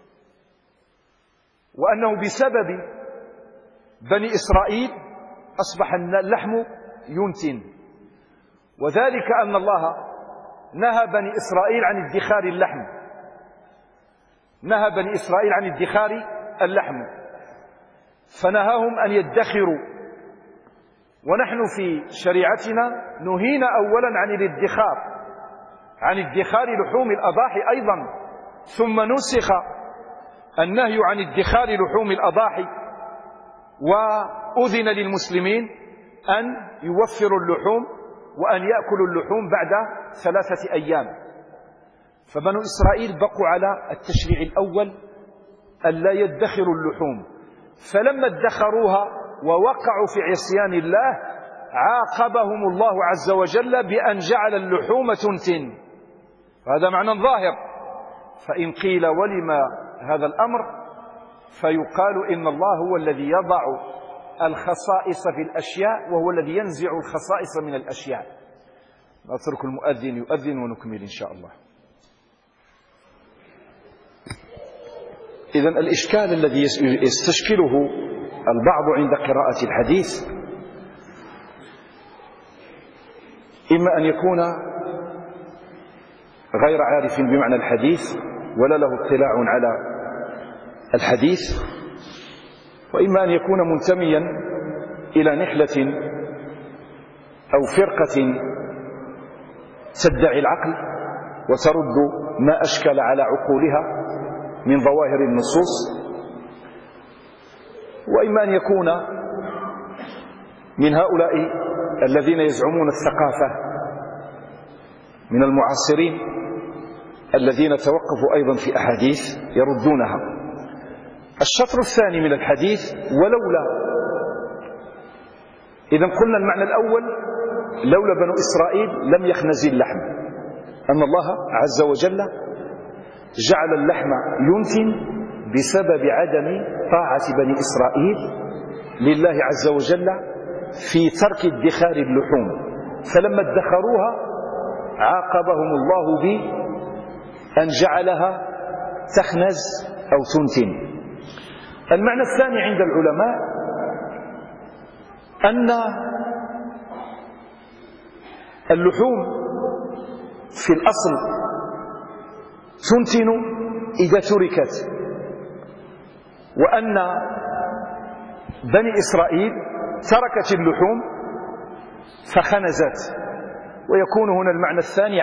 وأنه بسبب بني إسرائيل أصبح اللحم ينتن، وذلك أن الله نهى بني إسرائيل عن ادخار اللحم، نهى بني إسرائيل عن ادخار اللحم، فنهاهم أن يدخروا. ونحن في شريعتنا نهينا أولا عن الادخار، عن ادخار لحوم الأضاحي أيضا، ثم نسخ النهي عن ادخار لحوم الأضاحي، وأذن للمسلمين أن يوفروا اللحوم وأن يأكلوا اللحوم بعد 3 أيام. فبنو إسرائيل بقوا على التشريع الأول ألا يدخروا اللحوم، فلما ادخروها ووقعوا في عصيان الله عاقبهم الله عز وجل بأن جعل اللحوم تنتن. هذا معنى ظاهر. فإن قيل ولما هذا الأمر، فيقال إن الله هو الذي يضع الخصائص في الأشياء وهو الذي ينزع الخصائص من الأشياء. نترك المؤذن يؤذن ونكمل إن شاء الله. إذن الإشكال الذي يستشكله البعض عند قراءة الحديث إما أن يكون غير عارف بمعنى الحديث ولا له اطلاع على الحديث، وإما أن يكون منتميا إلى نحلة أو فرقة تدعي العقل وترد ما أشكل على عقولها من ظواهر النصوص، وإما أن يكون من هؤلاء الذين يزعمون الثقافة من المعاصرين الذين توقفوا أيضا في أحاديث يردونها. الشطر الثاني من الحديث: ولولا. إذن قلنا المعنى الأول لولا بنو إسرائيل لم يخنز اللحم، أن الله عز وجل جعل اللحم ينتن بسبب عدم طاعة بني إسرائيل لله عز وجل في ترك ادخار اللحوم، فلما ادخروها عاقبهم الله بأن جعلها تخنز أو تنتن. المعنى الثاني عند العلماء أن اللحوم في الأصل تنتن إذا تركت، وأن بني إسرائيل تركت اللحوم فخنزت. ويكون هنا المعنى الثاني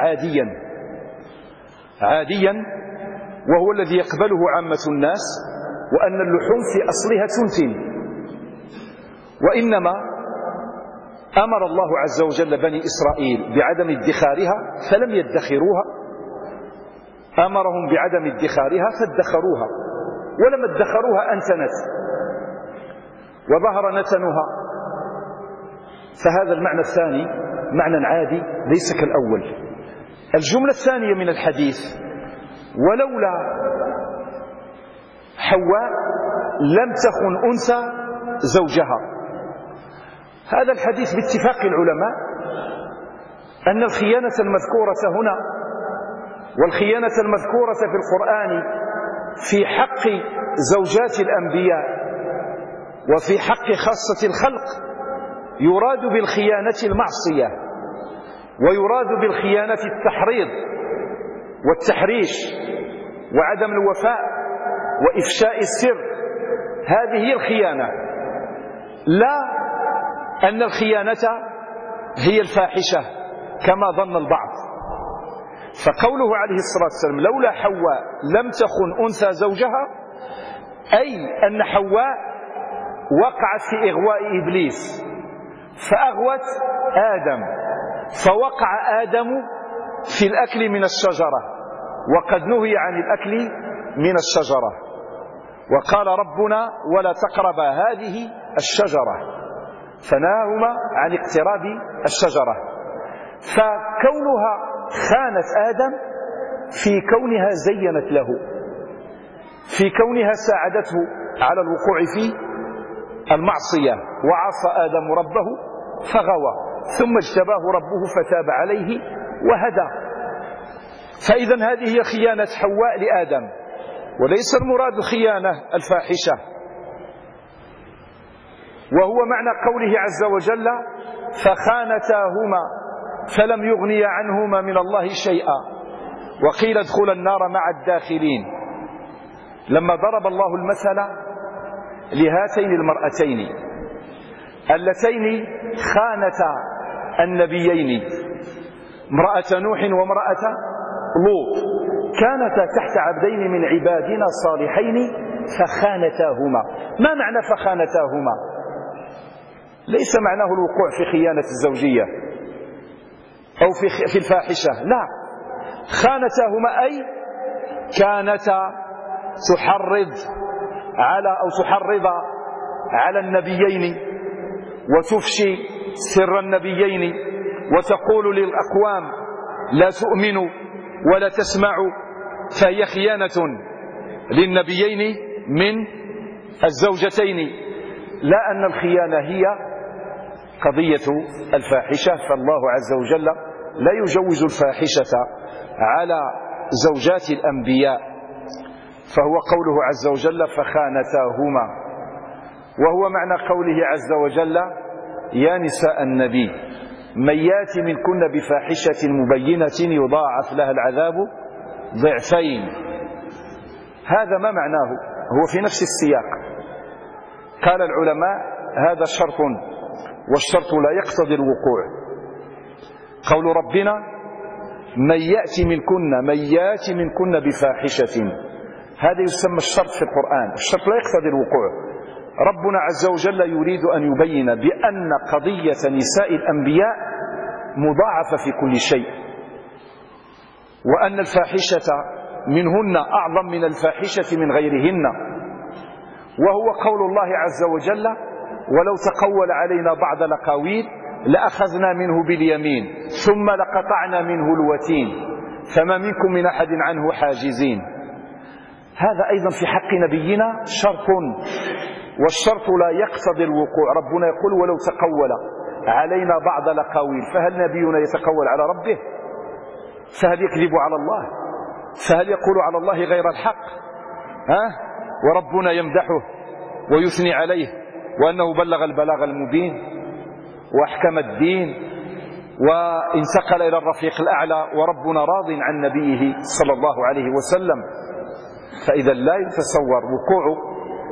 عاديا وهو الذي يقبله عامة الناس، وأن اللحوم في أصلها تنتن، وإنما أمر الله عز وجل بني إسرائيل بعدم ادخارها فلم يدخروها، أمرهم بعدم ادخارها فادخروها، ولما ادخروها أنتنت وظهر نتنها. فهذا المعنى الثاني معنى عادي ليس كالأول. الجملة الثانية من الحديث: ولولا حواء لم تخن أنثى زوجها. هذا الحديث باتفاق العلماء أن الخيانة المذكورة هنا والخيانة المذكورة في القرآن في حق زوجات الأنبياء وفي حق خاصة الخلق يراد بالخيانة المعصية، ويراد بالخيانة التحريض والتحريش وعدم الوفاء وإفشاء السر. هذه هي الخيانة، لا أن الخيانة هي الفاحشة كما ظن البعض. فقوله عليه الصلاة والسلام: لولا حواء لم تخن أنثى زوجها، أي أن حواء وقعت في إغواء إبليس فأغوت آدم، فوقع آدم في الأكل من الشجرة، وقد نهي عن الأكل من الشجرة، وقال ربنا: ولا تقربا هذه الشجرة، فنهاهما عن اقتراب الشجرة. فكونها خانت آدم في كونها زينت له، في كونها ساعدته على الوقوع في المعصية، وعصى آدم ربه فغوى، ثم اجتباه ربه فتاب عليه وهدى. فإذا هذه هي خيانة حواء لآدم، وليس المراد خيانة الفاحشة. وهو معنى قوله عز وجل: فخانتاهما فلم يغنيا عنهما من الله شيئا وقيل ادخلا النار مع الداخلين. لما ضرب الله المثل لهاتين المرأتين اللتين خانتا النبيين، امرأة نوح وامرأة لوط، كانتا تحت عبدين من عبادنا صالحين فخانتاهما. ما معنى فخانتاهما؟ ليس معناه الوقوع في خيانة الزوجية أو في الفاحشة، لا. خانتاهما أي كانتا تحرض على النبيين وتفشي سر النبيين وتقول للأقوام لا تؤمنوا ولا تسمعوا، فهي خيانة للنبيين من الزوجتين، لا أن الخيانة هي قضية الفاحشة. فالله عز وجل لا يجوز الفاحشة على زوجات الأنبياء، فهو قوله عز وجل: فخانتاهما. وهو معنى قوله عز وجل: يا نساء النبي من يات منكن بفاحشة مبينة يضاعف لها العذاب ضعفين. هذا ما معناه؟ هو في نفس السياق. قال العلماء: هذا شرط، والشرط لا يقتضي الوقوع. قول ربنا: من يات منكن بفاحشة، هذا يسمى الشرط في القرآن. الشرط لا يقتضي الوقوع. ربنا عز وجل يريد أن يبين بأن قضية نساء الأنبياء مضاعفة في كل شيء، وأن الفاحشة منهن أعظم من الفاحشة من غيرهن. وهو قول الله عز وجل: ولو تقول علينا بعض الأقاويل لأخذنا منه باليمين ثم لقطعنا منه الوتين فما منكم من أحد عنه حاجزين. هذا أيضا في حق نبينا شرط، والشرط لا يقتضي الوقوع. ربنا يقول: ولو تقول علينا بعض الأقاويل. فهل نبينا يتقول على ربه؟ فهل يكذب على الله؟ فهل يقول على الله غير الحق؟ وربنا يمدحه ويثني عليه وأنه بلغ البلاغ المبين وأحكم الدين وانتقل إلى الرفيق الأعلى، وربنا راض عن نبيه صلى الله عليه وسلم. فإذا لا يتصور وقوع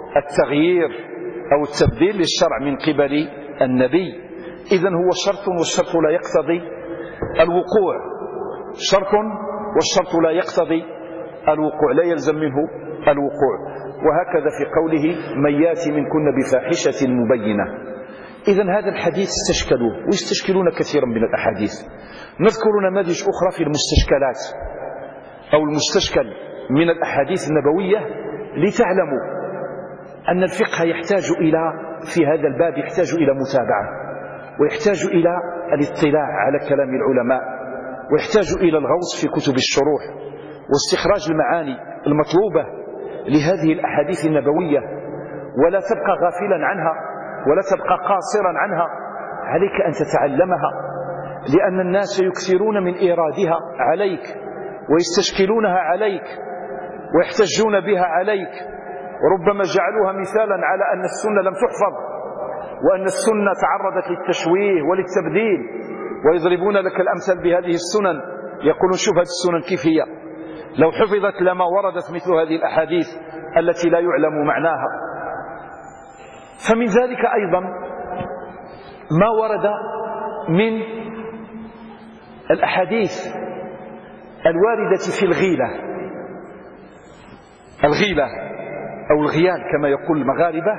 التغيير أو التبديل للشرع من قبل النبي. إذن هو شرط، والشرط لا يقتضي الوقوع، شرط والشرط لا يقتضي الوقوع، لا يلزم منه الوقوع. وهكذا في قوله من يأتي منكن بفاحشة مبينة. إذن هذا الحديث استشكلوه ويستشكلون كثيرا من الأحاديث. نذكر نماذج أخرى في المستشكلات أو المستشكل من الأحاديث النبوية لتعلموا أن الفقه يحتاج إلى في هذا الباب يحتاج إلى متابعة، ويحتاج إلى الاطلاع على كلام العلماء، ويحتاج إلى الغوص في كتب الشروح واستخراج المعاني المطلوبة لهذه الأحاديث النبوية، ولا تبقى غافلا عنها ولا تبقى قاصرا عنها، عليك أن تتعلمها، لأن الناس يكثرون من إيرادها عليك ويستشكلونها عليك ويحتجون بها عليك، وربما جعلوها مثالا على أن السنة لم تحفظ وأن السنة تعرضت للتشويه وللتبديل، ويضربون لك الأمثال بهذه السنن، يقولون شوف هذه السنن كيف هي، لو حفظت لما وردت مثل هذه الأحاديث التي لا يعلم معناها. فمن ذلك أيضا ما ورد من الأحاديث الواردة في الغيلة أو الغيال كما يقول المغاربة،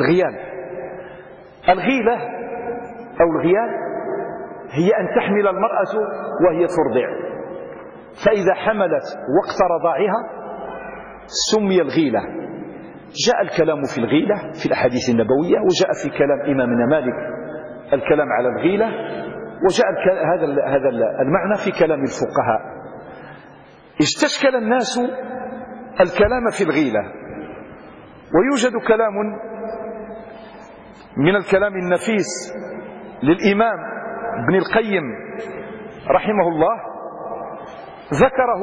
الغيلة أو الغيال هي أن تحمل المرأة وهي ترضع، فإذا حملت وقت رضاعها سمي الغيلة. جاء الكلام في الغيلة في الأحاديث النبوية، وجاء في كلام إمامنا مالك الكلام على الغيلة، وجاء هذا المعنى في كلام الفقهاء. استشكل الناس الكلام في الغيلة، ويوجد كلام من الكلام النفيس للإمام ابن القيم رحمه الله، ذكره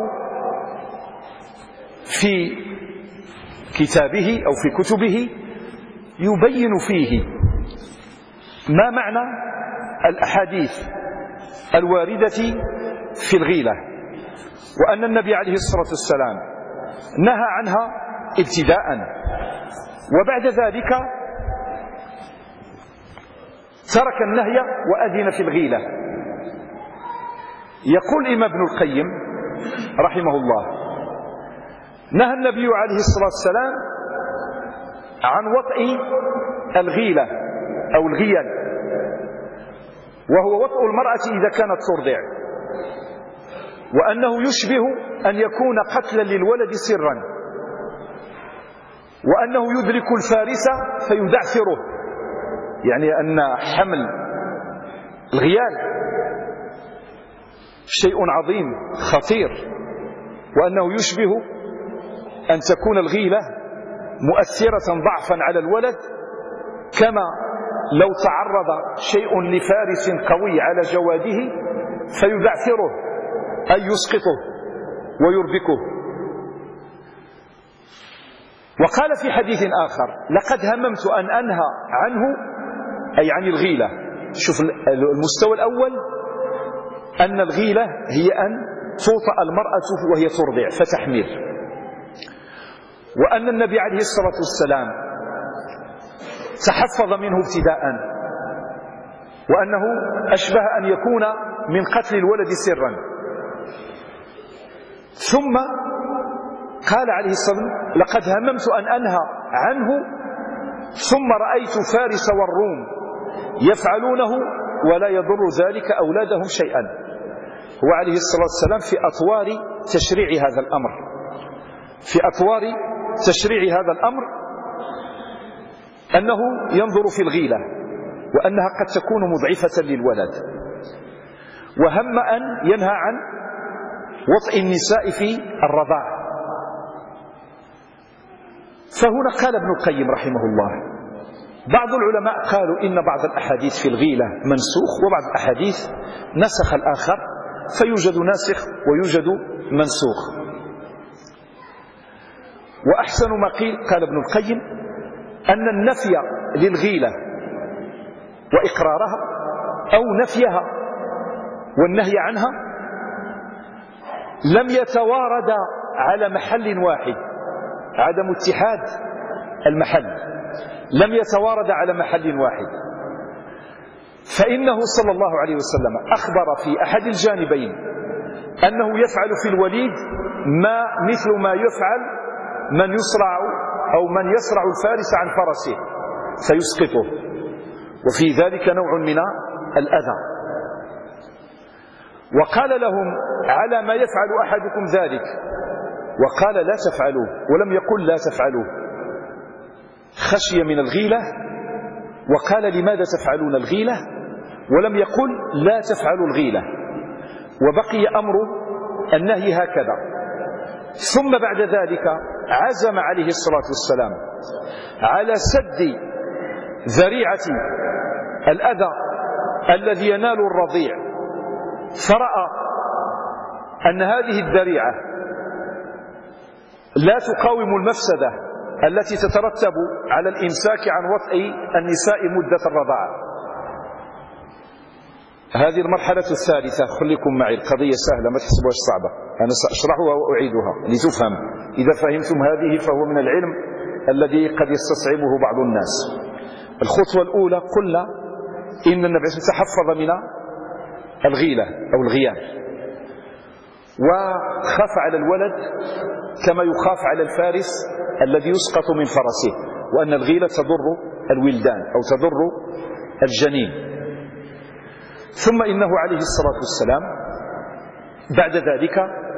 في كتابه أو في كتبه، يبين فيه ما معنى الأحاديث الواردة في الغيلة، وأن النبي عليه الصلاة والسلام نهى عنها ابتداء، وبعد ذلك ترك النهي وأذن في الغيلة. يقول الإمام ابن القيم رحمه الله: نهى النبي عليه الصلاة والسلام عن وطئ الغيلة أو الغيل، وهو وطئ المرأة إذا كانت ترضع، وأنه يشبه أن يكون قتلا للولد سرا، وأنه يدرك الفارس فيدعثره، يعني أن حمل الغيال شيء عظيم خطير، وأنه يشبه أن تكون الغيلة مؤثرة ضعفا على الولد، كما لو تعرض شيء لفارس قوي على جواده فيدعثره أي يسقطه ويربكه. وقال في حديث آخر: لقد هممت أن أنهى عنه، أي عن الغيلة. شوف المستوى الأول، أن الغيلة هي أن توطأ المرأة وهي ترضع فتحمل، وأن النبي عليه الصلاة والسلام تحفظ منه ابتداء، وأنه أشبه أن يكون من قتل الولد سرا. ثم قال عليه الصلاة والسلام: لقد هممت أن أنهى عنه، ثم رأيت فارس والروم يفعلونه ولا يضر ذلك أولادهم شيئا. هو عليه الصلاة والسلام في أطوار تشريع هذا الأمر، في أطوار تشريع هذا الأمر، أنه ينظر في الغيلة وأنها قد تكون مضعفة للولد، وهم أن ينهى عن وطئ النساء في الرضاع. فهنا قال ابن القيم رحمه الله: بعض العلماء قالوا إن بعض الأحاديث في الغيلة منسوخ، وبعض الأحاديث نسخ الآخر، فيوجد ناسخ ويوجد منسوخ. وأحسن ما قيل، قال ابن القيم، أن النفي للغيلة وإقرارها أو نفيها والنهي عنها لم يتوارد على محل واحد، عدم اتحاد المحل، لم يتوارد على محل واحد. فإنه صلى الله عليه وسلم أخبر في أحد الجانبين أنه يفعل في الوليد مثل ما يفعل من يصرع أو من يصرع الفارس عن فرسه فيسقطه، وفي ذلك نوع من الأذى. وقال لهم على ما يفعل أحدكم ذلك، وقال لا تفعلوه، ولم يقل لا تفعلوه خشية من الغيلة، وقال لماذا تفعلون الغيلة، ولم يقل لا تفعلوا الغيلة، وبقي أمر النهي هكذا. ثم بعد ذلك عزم عليه الصلاة والسلام على سد ذريعة الأذى الذي ينال الرضيع، فرأى أن هذه الذريعة لا تقاوم المفسدة التي تترتب على الإمساك عن وطئ النساء مدة الرضاعة. هذه المرحلة الثالثة، خليكم معي، القضية سهلة ما تحسبوهاش صعبة، أنا سأشرحها وأعيدها لتفهم. إذا فهمتم هذه فهو من العلم الذي قد يستصعبه بعض الناس. الخطوة الأولى قلنا إن النبي صلى الله عليه وسلم تحفظ من الغيلة أو الغيال، وخاف على الولد كما يخاف على الفارس الذي يسقط من فرسه، وأن الغيلة تضر الولدان أو تضر الجنين. ثم إنه عليه الصلاة والسلام بعد ذلك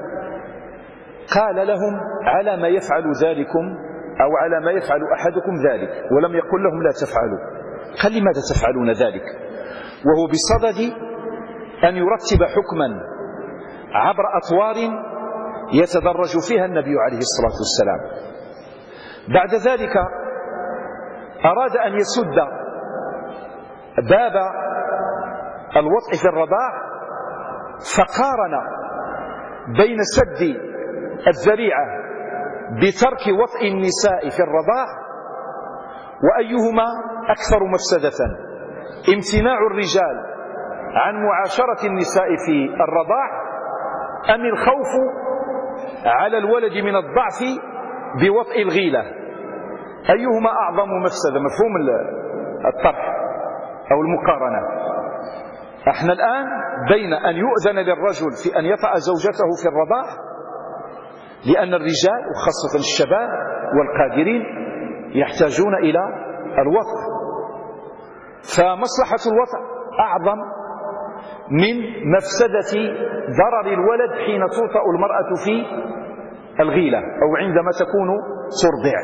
قال لهم على ما يفعل ذلكم أو على ما يفعل أحدكم ذلك، ولم يقل لهم لا تفعلوا. قال لماذا تفعلون ذلك؟ وهو بصدد أن يرتب حكما عبر أطوار يتدرج فيها النبي عليه الصلاة والسلام. بعد ذلك أراد أن يسد باب الوطء في الرضاع، فقارن بين سد الذريعة بترك وطء النساء في الرضاع وأيهما أكثر مفسدة، امتناع الرجال عن معاشرة النساء في الرضاع أم الخوف على الولد من الضعف بوطء الغيلة، أيهما أعظم مفسدة؟ مفهوم الطرح أو المقارنة. احنا الآن بين أن يؤذن للرجل في أن يطأ زوجته في الرضاع، لأن الرجال وخاصة الشباب والقادرين يحتاجون إلى الوطء، فمصلحة الوطء أعظم من مفسدة ضرر الولد حين توطأ المرأة في الغيلة أو عندما تكون ترضع.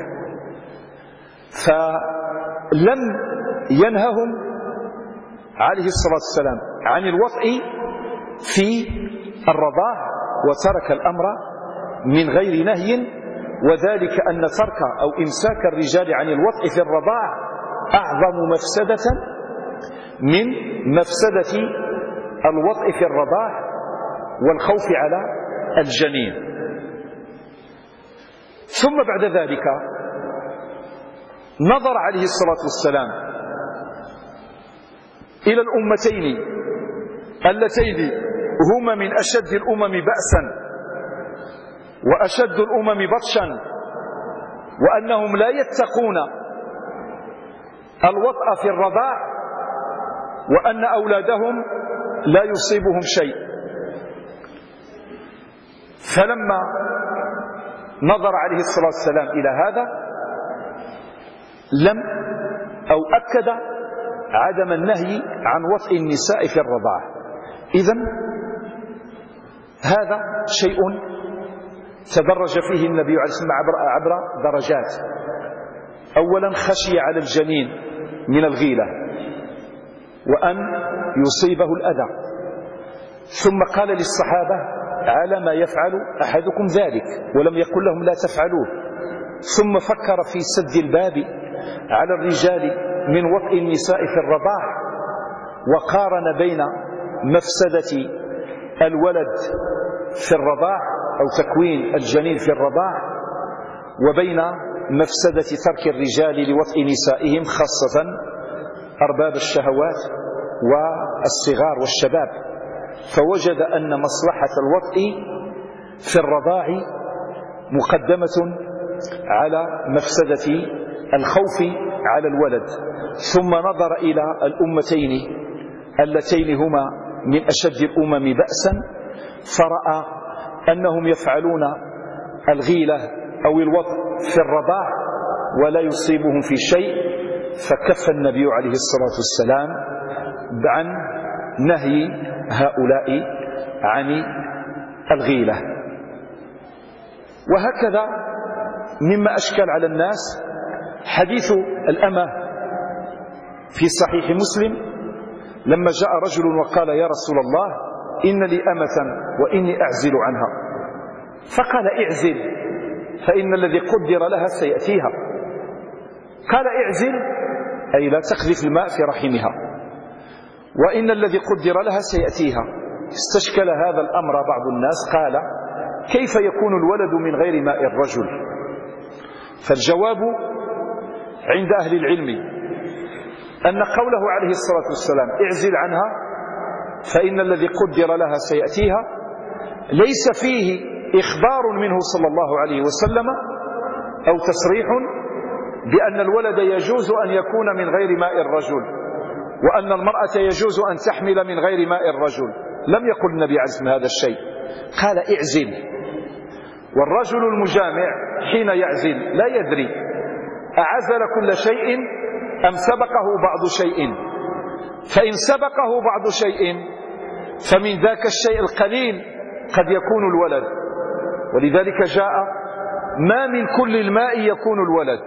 فلم ينههم عليه الصلاة والسلام عن الوطء في الرضاع، وترك الأمر من غير نهي، وذلك أن ترك أو إمساك الرجال عن الوطء في الرضاع أعظم مفسدة من مفسدة الوطء في الرضاع والخوف على الجنين. ثم بعد ذلك نظر عليه الصلاة والسلام إلى الأمتين اللتين هما من أشد الأمم بأسا وأشد الأمم بطشا، وأنهم لا يتقون الوطأ في الرضاع، وأن أولادهم لا يصيبهم شيء. فلما نظر عليه الصلاة والسلام إلى هذا لم أو أكد عدم النهي عن وطء النساء في الرضاع. إذن هذا شيء تدرج فيه النبي عليه الصلاة والسلام عبر درجات. أولا خشي على الجنين من الغيلة وأن يصيبه الأذى، ثم قال للصحابة على ما يفعل أحدكم ذلك، ولم يقل لهم لا تفعلوه. ثم فكر في سد الباب على الرجال من وطء النساء في الرضاع، وقارن بين مفسدة الولد في الرضاع أو تكوين الجنين في الرضاع وبين مفسدة ترك الرجال لوطء نسائهم، خاصة أرباب الشهوات والصغار والشباب. فوجد أن مصلحة الوطء في الرضاع مقدمة على مفسدة الخوف على الولد، ثم نظر إلى الأمتين اللتين هما من أشد الأمم بأسا، فرأى أنهم يفعلون الغيلة أو الوطء في الرضاع ولا يصيبهم في شيء، فكف النبي عليه الصلاة والسلام عن نهي هؤلاء عن الغيلة. وهكذا مما أشكل على الناس حديث الأمة في صحيح مسلم، لما جاء رجل وقال: يا رسول الله، إن لي أمة وإني أعزل عنها. فقال: اعزل، فإن الذي قدر لها سيأتيها. قال: اعزل أي لا تقذف الماء في رحمها، وإن الذي قدر لها سيأتيها. استشكل هذا الأمر بعض الناس، قال: كيف يكون الولد من غير ماء الرجل؟ فالجواب عند أهل العلم أن قوله عليه الصلاة والسلام: اعزل عنها فإن الذي قدر لها سيأتيها، ليس فيه إخبار منه صلى الله عليه وسلم أو تصريح بأن الولد يجوز أن يكون من غير ماء الرجل، وأن المرأة يجوز أن تحمل من غير ماء الرجل. لم يقل النبي عليه الصلاة والسلام هذا الشيء، قال: اعزل. والرجل المجامع حين يعزل لا يدري أعزل كل شيء أم سبقه بعض شيء، فإن سبقه بعض شيء فمن ذاك الشيء القليل قد يكون الولد. ولذلك جاء: ما من كل الماء يكون الولد،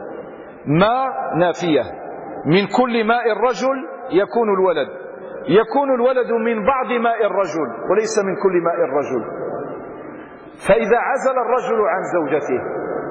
ما نافية، من كل ماء الرجل يكون الولد، يكون الولد من بعض ماء الرجل وليس من كل ماء الرجل. فإذا عزل الرجل عن زوجته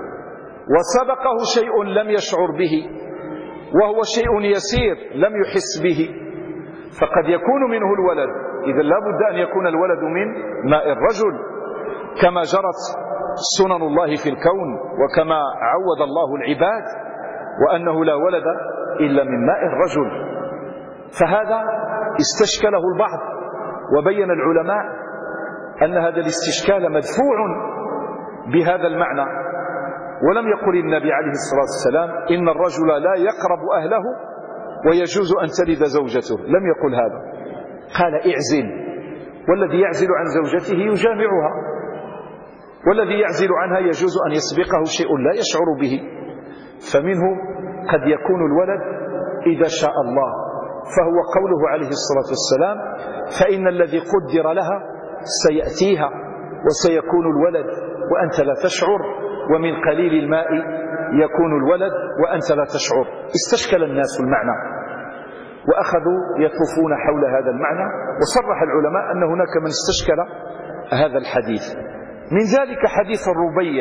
وسبقه شيء لم يشعر به وهو شيء يسير لم يحس به فقد يكون منه الولد. إذن لا بد أن يكون الولد من ماء الرجل، كما جرت سنن الله في الكون وكما عود الله العباد، وأنه لا ولد إلا من ماء الرجل. فهذا استشكله البعض، وبين العلماء أن هذا الاستشكال مدفوع بهذا المعنى. ولم يقل النبي عليه الصلاة والسلام: إن الرجل لا يقرب أهله ويجوز أن تلد زوجته، لم يقل هذا، قال: اعزل. والذي يعزل عن زوجته يجامعها، والذي يعزل عنها يجوز أن يسبقه شيء لا يشعر به، فمنه قد يكون الولد إذا شاء الله. فهو قوله عليه الصلاة والسلام: فإن الذي قدر لها سيأتيها وسيكون الولد وأنت لا تشعر، ومن قليل الماء يكون الولد وأنت لا تشعر. استشكل الناس المعنى وأخذوا يطوفون حول هذا المعنى، وصرح العلماء أن هناك من استشكل هذا الحديث. من ذلك حديث الربيع،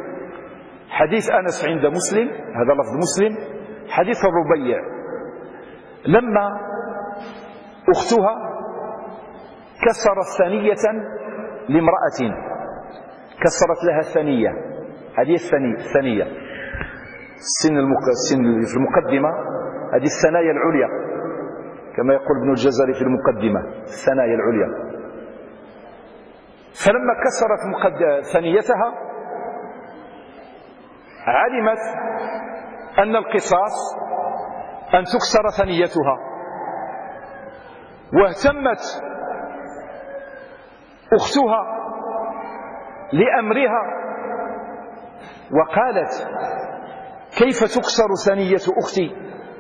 حديث أنس عند مسلم، هذا لفظ مسلم. حديث الربيع لما أختها كسرت ثنية لامرأة، كسرت لها ثنية، هذه الثنية السن في المقدمة، هذه الثنايا العليا كما يقول ابن الجزري في المقدمة، الثنايا العليا. فلما كسرت ثنيتها علمت أن القصاص أن تكسر ثنيتها، واهتمت أختها لأمرها وقالت: كيف تكسر ثنية أختي؟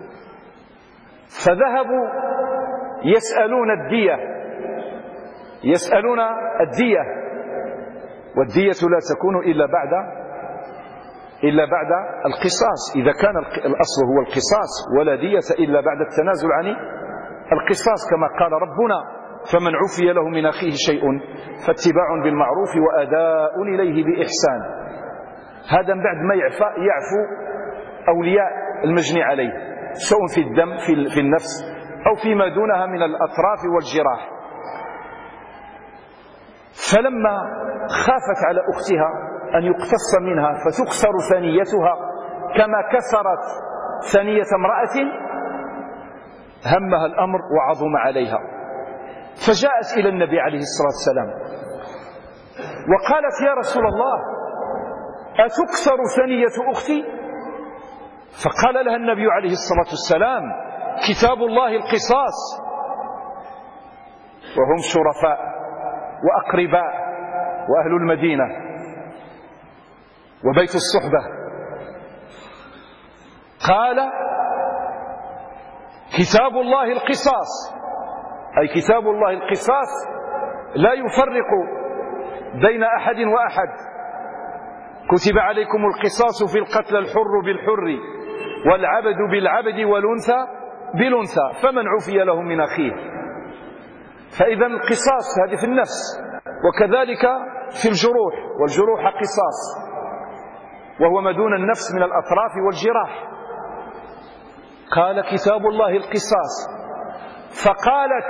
فذهبوا يسألون الدية، والدية لا تكون إلا بعد القصاص، إذا كان الأصل هو القصاص، ولا دية إلا بعد التنازل عن القصاص، كما قال ربنا: فمن عفي له من أخيه شيء فاتباع بالمعروف وأداء إليه بإحسان. هذا من بعد ما يعفو أولياء المجني عليه، سواء في الدم في النفس أو فيما دونها من الأطراف والجراح. فلما خافت على أختها أن يقتص منها فتكسر ثنيتها كما كسرت ثنية امرأة، همها الأمر وعظم عليها، فجاءت إلى النبي عليه الصلاة والسلام وقالت: يا رسول الله، أتكسر ثنية أختي؟ فقال لها النبي عليه الصلاة والسلام: كتاب الله القصاص. وهم شرفاء وأقرباء وأهل المدينة وبيت الصحبة. قال: كتاب الله القصاص، أي كتاب الله القصاص لا يفرق بين أحد وأحد. كتب عليكم القصاص في القتل، الحر بالحر والعبد بالعبد والأنثى بالأنثى، فمن عفي له من أخيه. فإذا القصاص هذه في النفس، وكذلك في الجروح، والجروح قصاص، وهو ما دون النفس من الأطراف والجراح. قال: كتاب الله القصاص. فقالت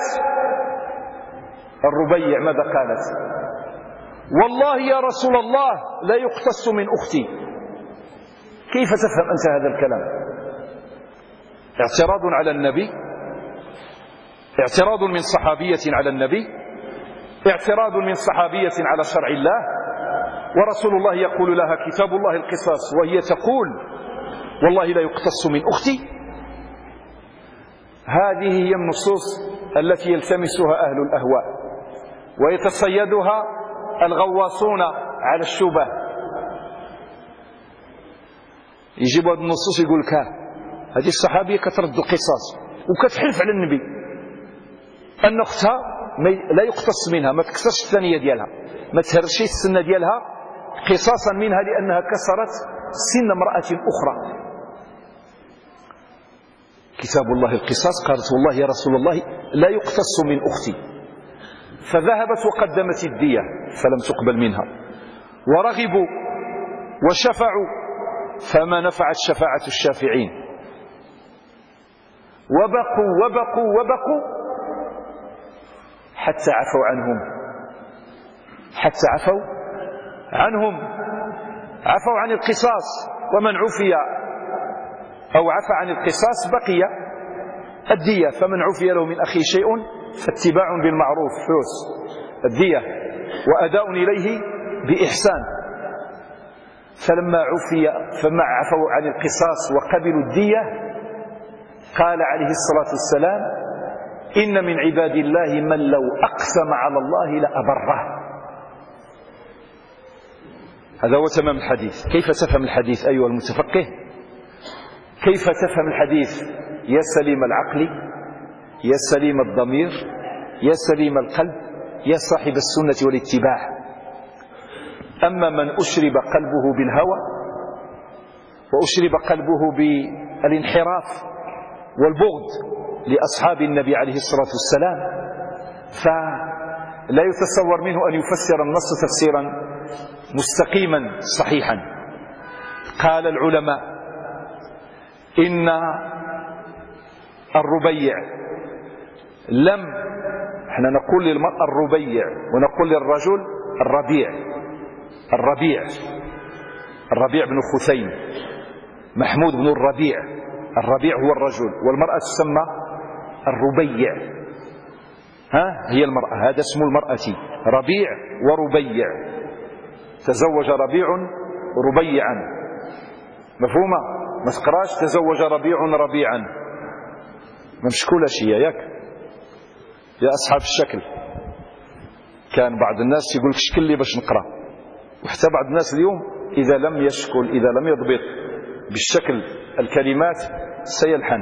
الربيع ماذا قالت؟ والله يا رسول الله لا يقتص من أختي. كيف تفهم أنت هذا الكلام؟ اعتراض على النبي، اعتراض من صحابية على النبي، اعتراض من صحابية على شرع الله، ورسول الله يقول لها كتاب الله القصاص، وهي تقول والله لا يقتص من أختي. هذه هي النصوص التي يلتمسها أهل الأهواء ويتصيدها الغواصون على الشبه. يجيبوا هذه النصوص يقول لك هذه الصحابية كترد القصاص وكتحلف على النبي أن أختها لا يقتص منها، ما تكسرش الثانية ديالها، ما تهرشي السنة ديالها قصاصا منها لأنها كسرت سن امرأة أخرى. كتاب الله القصاص. قالت والله يا رسول الله لا يقتص من أختي. فذهبت وقدمت الدية فلم تقبل منها، ورغبوا وشفعوا فما نفعت شفاعة الشافعين، وبقوا وبقوا وبقوا حتى عفوا عنهم، حتى عفوا عنهم، عفوا عن القصاص. ومن عفي أو عفى عن القصاص بقي الدية، فمن عفي له من أخيه شيء فاتباع بالمعروف، فلوس الدية، وأداء إليه بإحسان. فلما عفوا عن القصاص وقبلوا الدية قال عليه الصلاة والسلام: إن من عباد الله من لو أقسم على الله لأبره. هذا هو تمام الحديث. كيف تفهم الحديث أيها المتفقه؟ كيف تفهم الحديث يا سليم العقل، يا سليم الضمير، يا سليم القلب، يا صاحب السنة والاتباع؟ أما من أشرب قلبه بالهوى وأشرب قلبه بالانحراف والبغض لأصحاب النبي عليه الصلاة والسلام، فلا يتصور منه أن يفسر النص تفسيرا مستقيما صحيحا. قال العلماء إن الربيع احنا نقول للمرأة الربيع ونقول للرجل الربيع بن خثيم، محمود بن الربيع. الربيع هو الرجل والمرأة تسمى الربيع. هي المرأة، هذا اسم المرأة، ربيع وربيع. تزوج ربيع ربيعا، مفهومة؟ ما تقراش تزوج ربيع ربيعا، ما مشكولة شيء ياك يا أصحاب الشكل. كان بعض الناس يقول لك شكل لي باش نقرأ، وحتى بعض الناس اليوم إذا لم يشكل، إذا لم يضبط بالشكل الكلمات سيلحن.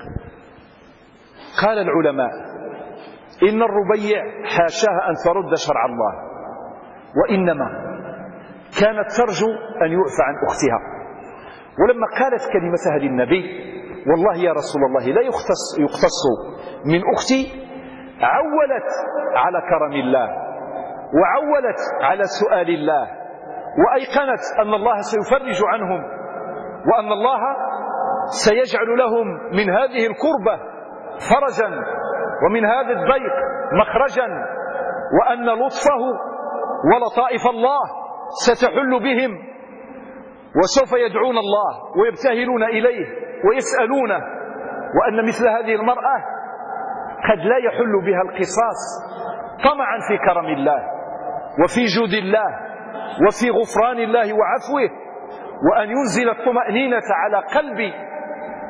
قال العلماء إن الربيع حاشاها أن ترد شرع الله، وإنما كانت ترجو أن يعفى عن أختها. ولما قالت كلمتها للنبي والله يا رسول الله لا يقتص من أختي، عولت على كرم الله، وعولت على سؤال الله، وأيقنت أن الله سيفرج عنهم، وأن الله سيجعل لهم من هذه الكربة فرجا، ومن هذا الضيق مخرجا، وأن لطفه ولطائف الله ستحل بهم، وسوف يدعون الله ويبتهلون إليه ويسألونه، وأن مثل هذه المرأة قد لا يحل بها القصاص طمعا في كرم الله وفي جود الله وفي غفران الله وعفوه، وأن ينزل الطمأنينة على قلب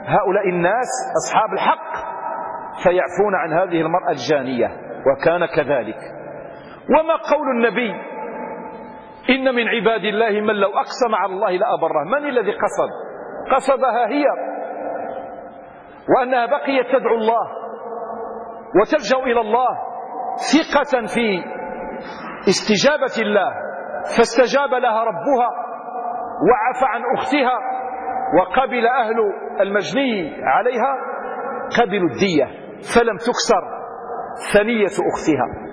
هؤلاء الناس أصحاب الحق فيعفون عن هذه المرأة الجانية، وكان كذلك. وما قول النبي إن من عباد الله من لو أقسم على الله لأبره؟ من الذي قصدها هي، وأنها بقيت تدعو الله وتلجأ إلى الله ثقة في استجابة الله، فاستجاب لها ربها وعفى عن أختها، وقبل أهل المجني عليها قبلوا الدية فلم تكسر ثنية أختها.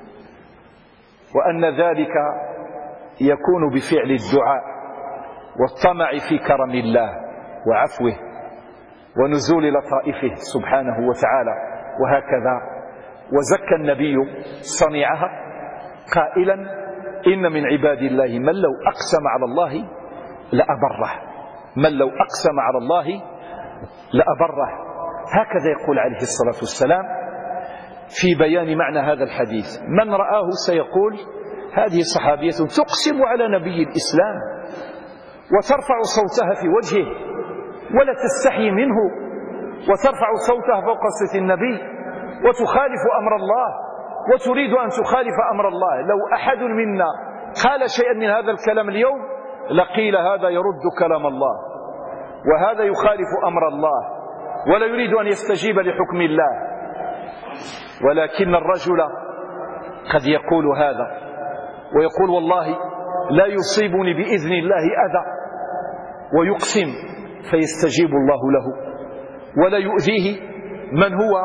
وأن ذلك يكون بفعل الدعاء والطمع في كرم الله وعفوه ونزول لطائفه سبحانه وتعالى. وهكذا وزكى النبي صنيعها قائلا إن من عباد الله من لو أقسم على الله لأبره، من لو أقسم على الله لأبره. هكذا يقول عليه الصلاة والسلام في بيان معنى هذا الحديث. من رآه سيقول هذه صحابية تقسم على نبي الإسلام وترفع صوتها في وجهه ولا تستحي منه، وترفع صوتها فوق صوت النبي وتخالف أمر الله وتريد أن تخالف أمر الله. لو أحد منا قال شيئا من هذا الكلام اليوم لقيل هذا يرد كلام الله، وهذا يخالف أمر الله ولا يريد أن يستجيب لحكم الله. ولكن الرجل قد يقول هذا ويقول والله لا يصيبني بإذن الله أذى، ويقسم فيستجيب الله له ولا يؤذيه من هو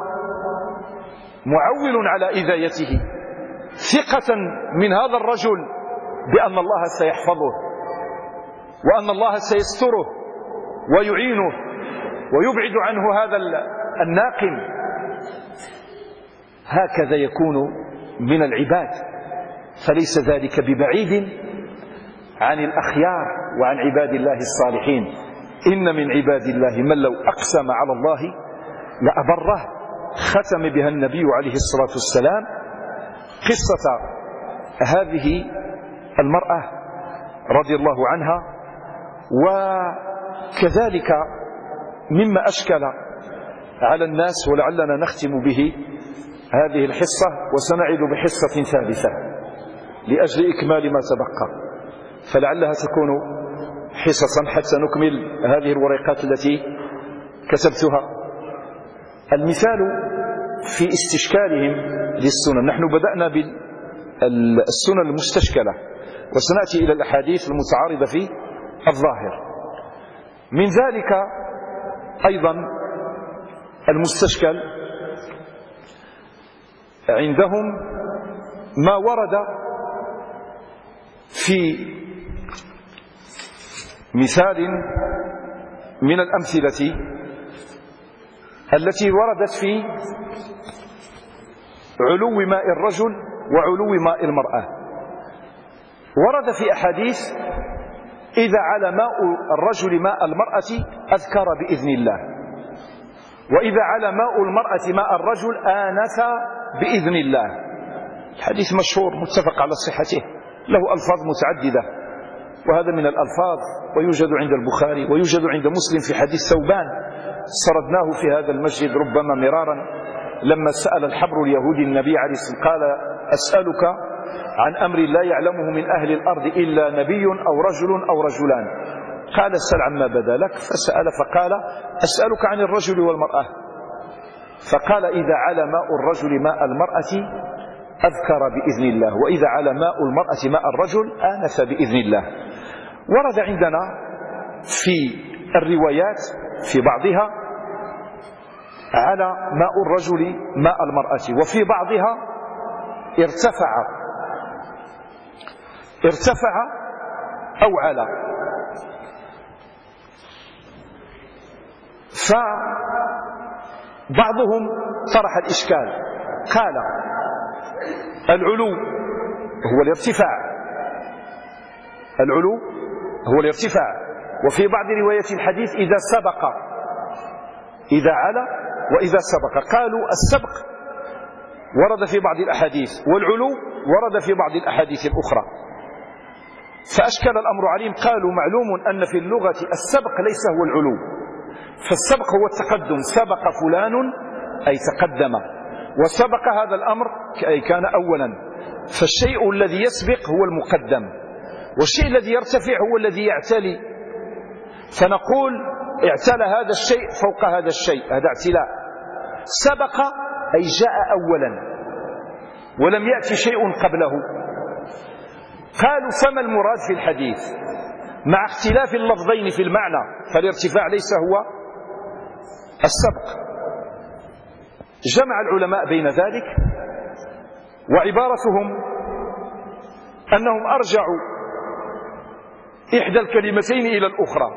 معول على إذايته، ثقة من هذا الرجل بأن الله سيحفظه وأن الله سيستره ويعينه ويبعد عنه هذا الناقم. هكذا يكون من العباد، فليس ذلك ببعيد عن الأخيار وعن عباد الله الصالحين. إن من عباد الله من لو أقسم على الله لأبره. ختم بها النبي عليه الصلاة والسلام قصة هذه المرأة رضي الله عنها. وكذلك مما أشكل على الناس ولعلنا نختم به هذه الحصة وسنعد بحصة ثالثة لأجل إكمال ما تبقى، فلعلها تكون حصصا حتى نكمل هذه الورقات التي كتبتها. المثال في استشكالهم للسنن. نحن بدأنا بالسنن المستشكلة وسنأتي إلى الأحاديث المتعارضة في الظاهر. من ذلك أيضا المستشكل عندهم ما ورد في مثال من الأمثلة التي وردت في علو ماء الرجل وعلو ماء المرأة. ورد في أحاديث إذا على ماء الرجل ماء المرأة أذكر بإذن الله، وإذا على ماء المرأة ماء الرجل آنس بإذن الله. الحديث مشهور متفق على صحته، له ألفاظ متعددة، وهذا من الألفاظ ويوجد عند البخاري ويوجد عند مسلم في حديث ثوبان سردناه في هذا المسجد ربما مرارا لما سأل الحبر اليهودي النبي عليه الصلاة والسلام قال أسألك عن أمر لا يعلمه من أهل الأرض إلا نبي أو رجل أو رجلان، قال اسأل عما بدا لك، فسأل فقال أسألك عن الرجل والمرأة، فقال إذا على ماء الرجل ماء المرأة أذكر بإذن الله، وإذا على ماء المرأة ماء الرجل آنس بإذن الله. ورد عندنا في الروايات في بعضها على ماء الرجل ماء المرأة، وفي بعضها ارتفع أو على. فبعضهم طرح الإشكال قال العلو هو الارتفاع، العلو هو الارتفاع، وفي بعض روايات الحديث إذا سبق، إذا على وإذا سبق. قالوا السبق ورد في بعض الأحاديث والعلو ورد في بعض الأحاديث الأخرى، فأشكل الأمر عليهم. قالوا معلوم أن في اللغة السبق ليس هو العلو، فالسبق هو التقدم، سبق فلان أي تقدم، وسبق هذا الأمر أي كان أولا. فالشيء الذي يسبق هو المقدم، والشيء الذي يرتفع هو الذي يعتلي. فنقول اعتلى هذا الشيء فوق هذا الشيء، هذا اعتلاء. سبق أي جاء أولا ولم يأتي شيء قبله. قالوا فما المراد في الحديث؟ مع اختلاف اللفظين في المعنى، فالارتفاع ليس هو السبق. جمع العلماء بين ذلك، وعبارتهم أنهم أرجعوا إحدى الكلمتين إلى الأخرى،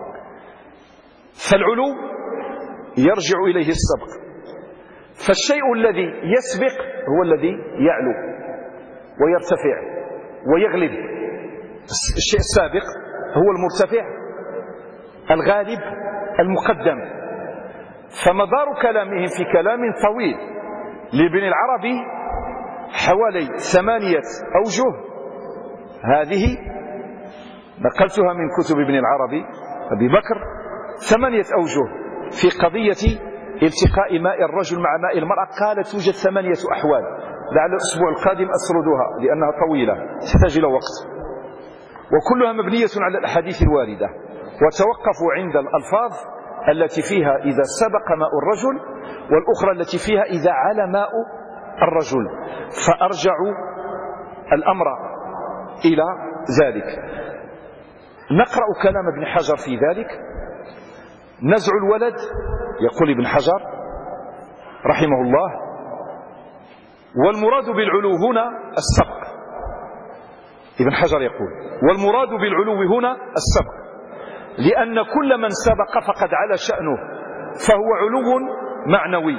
فالعلو يرجع إليه السبق، فالشيء الذي يسبق هو الذي يعلو ويرتفع ويغلب. الشيء السابق هو المرتفع الغالب المقدم. فمدار كلامهم في كلام طويل لابن العربي حوالي 8 أوجه، هذه نقلتها من كتب ابن العربي أبي بكر، 8 أوجه في قضية التقاء ماء الرجل مع ماء المرأة. قال توجد 8 أحوال، لعل الأسبوع القادم أسردها لأنها طويلة تحتاج إلى وقت، وكلها مبنية على الأحاديث الواردة. وتوقفوا عند الألفاظ التي فيها إذا سبق ماء الرجل، والأخرى التي فيها إذا علا ماء الرجل، فأرجعوا الأمر إلى ذلك. نقرأ كلام ابن حجر في ذلك. نزع الولد، يقول ابن حجر رحمه الله: والمراد بالعلو هنا السبق. ابن حجر يقول: والمراد بالعلو هنا السبق، لأن كل من سبق فقد علا شأنه، فهو علو معنوي.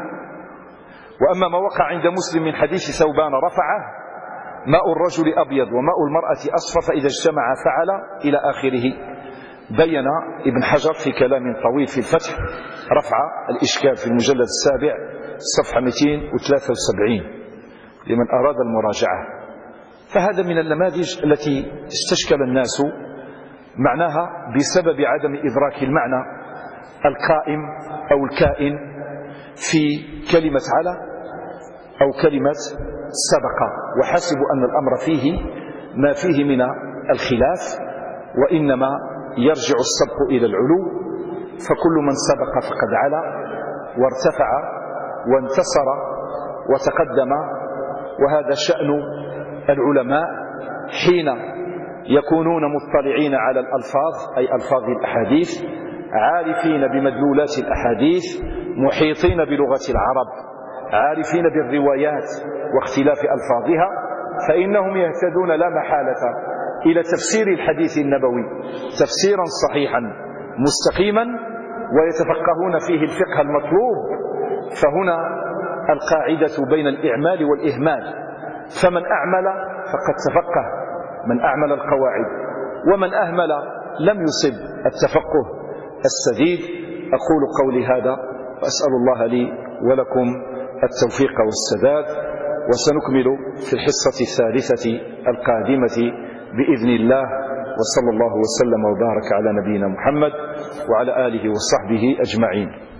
وأما ما وقع عند مسلم من حديث ثوبان رفعه: ماء الرجل أبيض وماء المرأة أصفر فإذا اجتمع فعل، إلى آخره. بين ابن حجر في كلام طويل في الفتح رفع الإشكال في المجلد 7 صفحة 273 لمن أراد المراجعة. فهذا من النماذج التي استشكل الناس معناها بسبب عدم إدراك المعنى القائم أو الكائن في كلمة على أو كلمة سبق، وحسبوا أن الأمر فيه ما فيه من الخلاف، وإنما يرجع السبق إلى العلو. فكل من سبق فقد علا وارتفع وانتصر وتقدم. وهذا شأن العلماء حين يكونون مطلعين على الألفاظ، أي ألفاظ الأحاديث، عارفين بمدلولات الأحاديث، محيطين بلغة العرب، عارفين بالروايات واختلاف ألفاظها، فإنهم يهتدون لا محالة إلى تفسير الحديث النبوي تفسيرا صحيحا مستقيما، ويتفقهون فيه الفقه المطلوب. فهنا القاعدة بين الإعمال والإهمال، فمن أعمل فقد تفقه، من أعمل القواعد، ومن أهمل لم يصب التفقه السديد. أقول قولي هذا وأسأل الله لي ولكم التوفيق والسداد، وسنكمل في الحصة الثالثة القادمة بإذن الله. وصلى الله وسلم وبارك على نبينا محمد وعلى آله وصحبه أجمعين.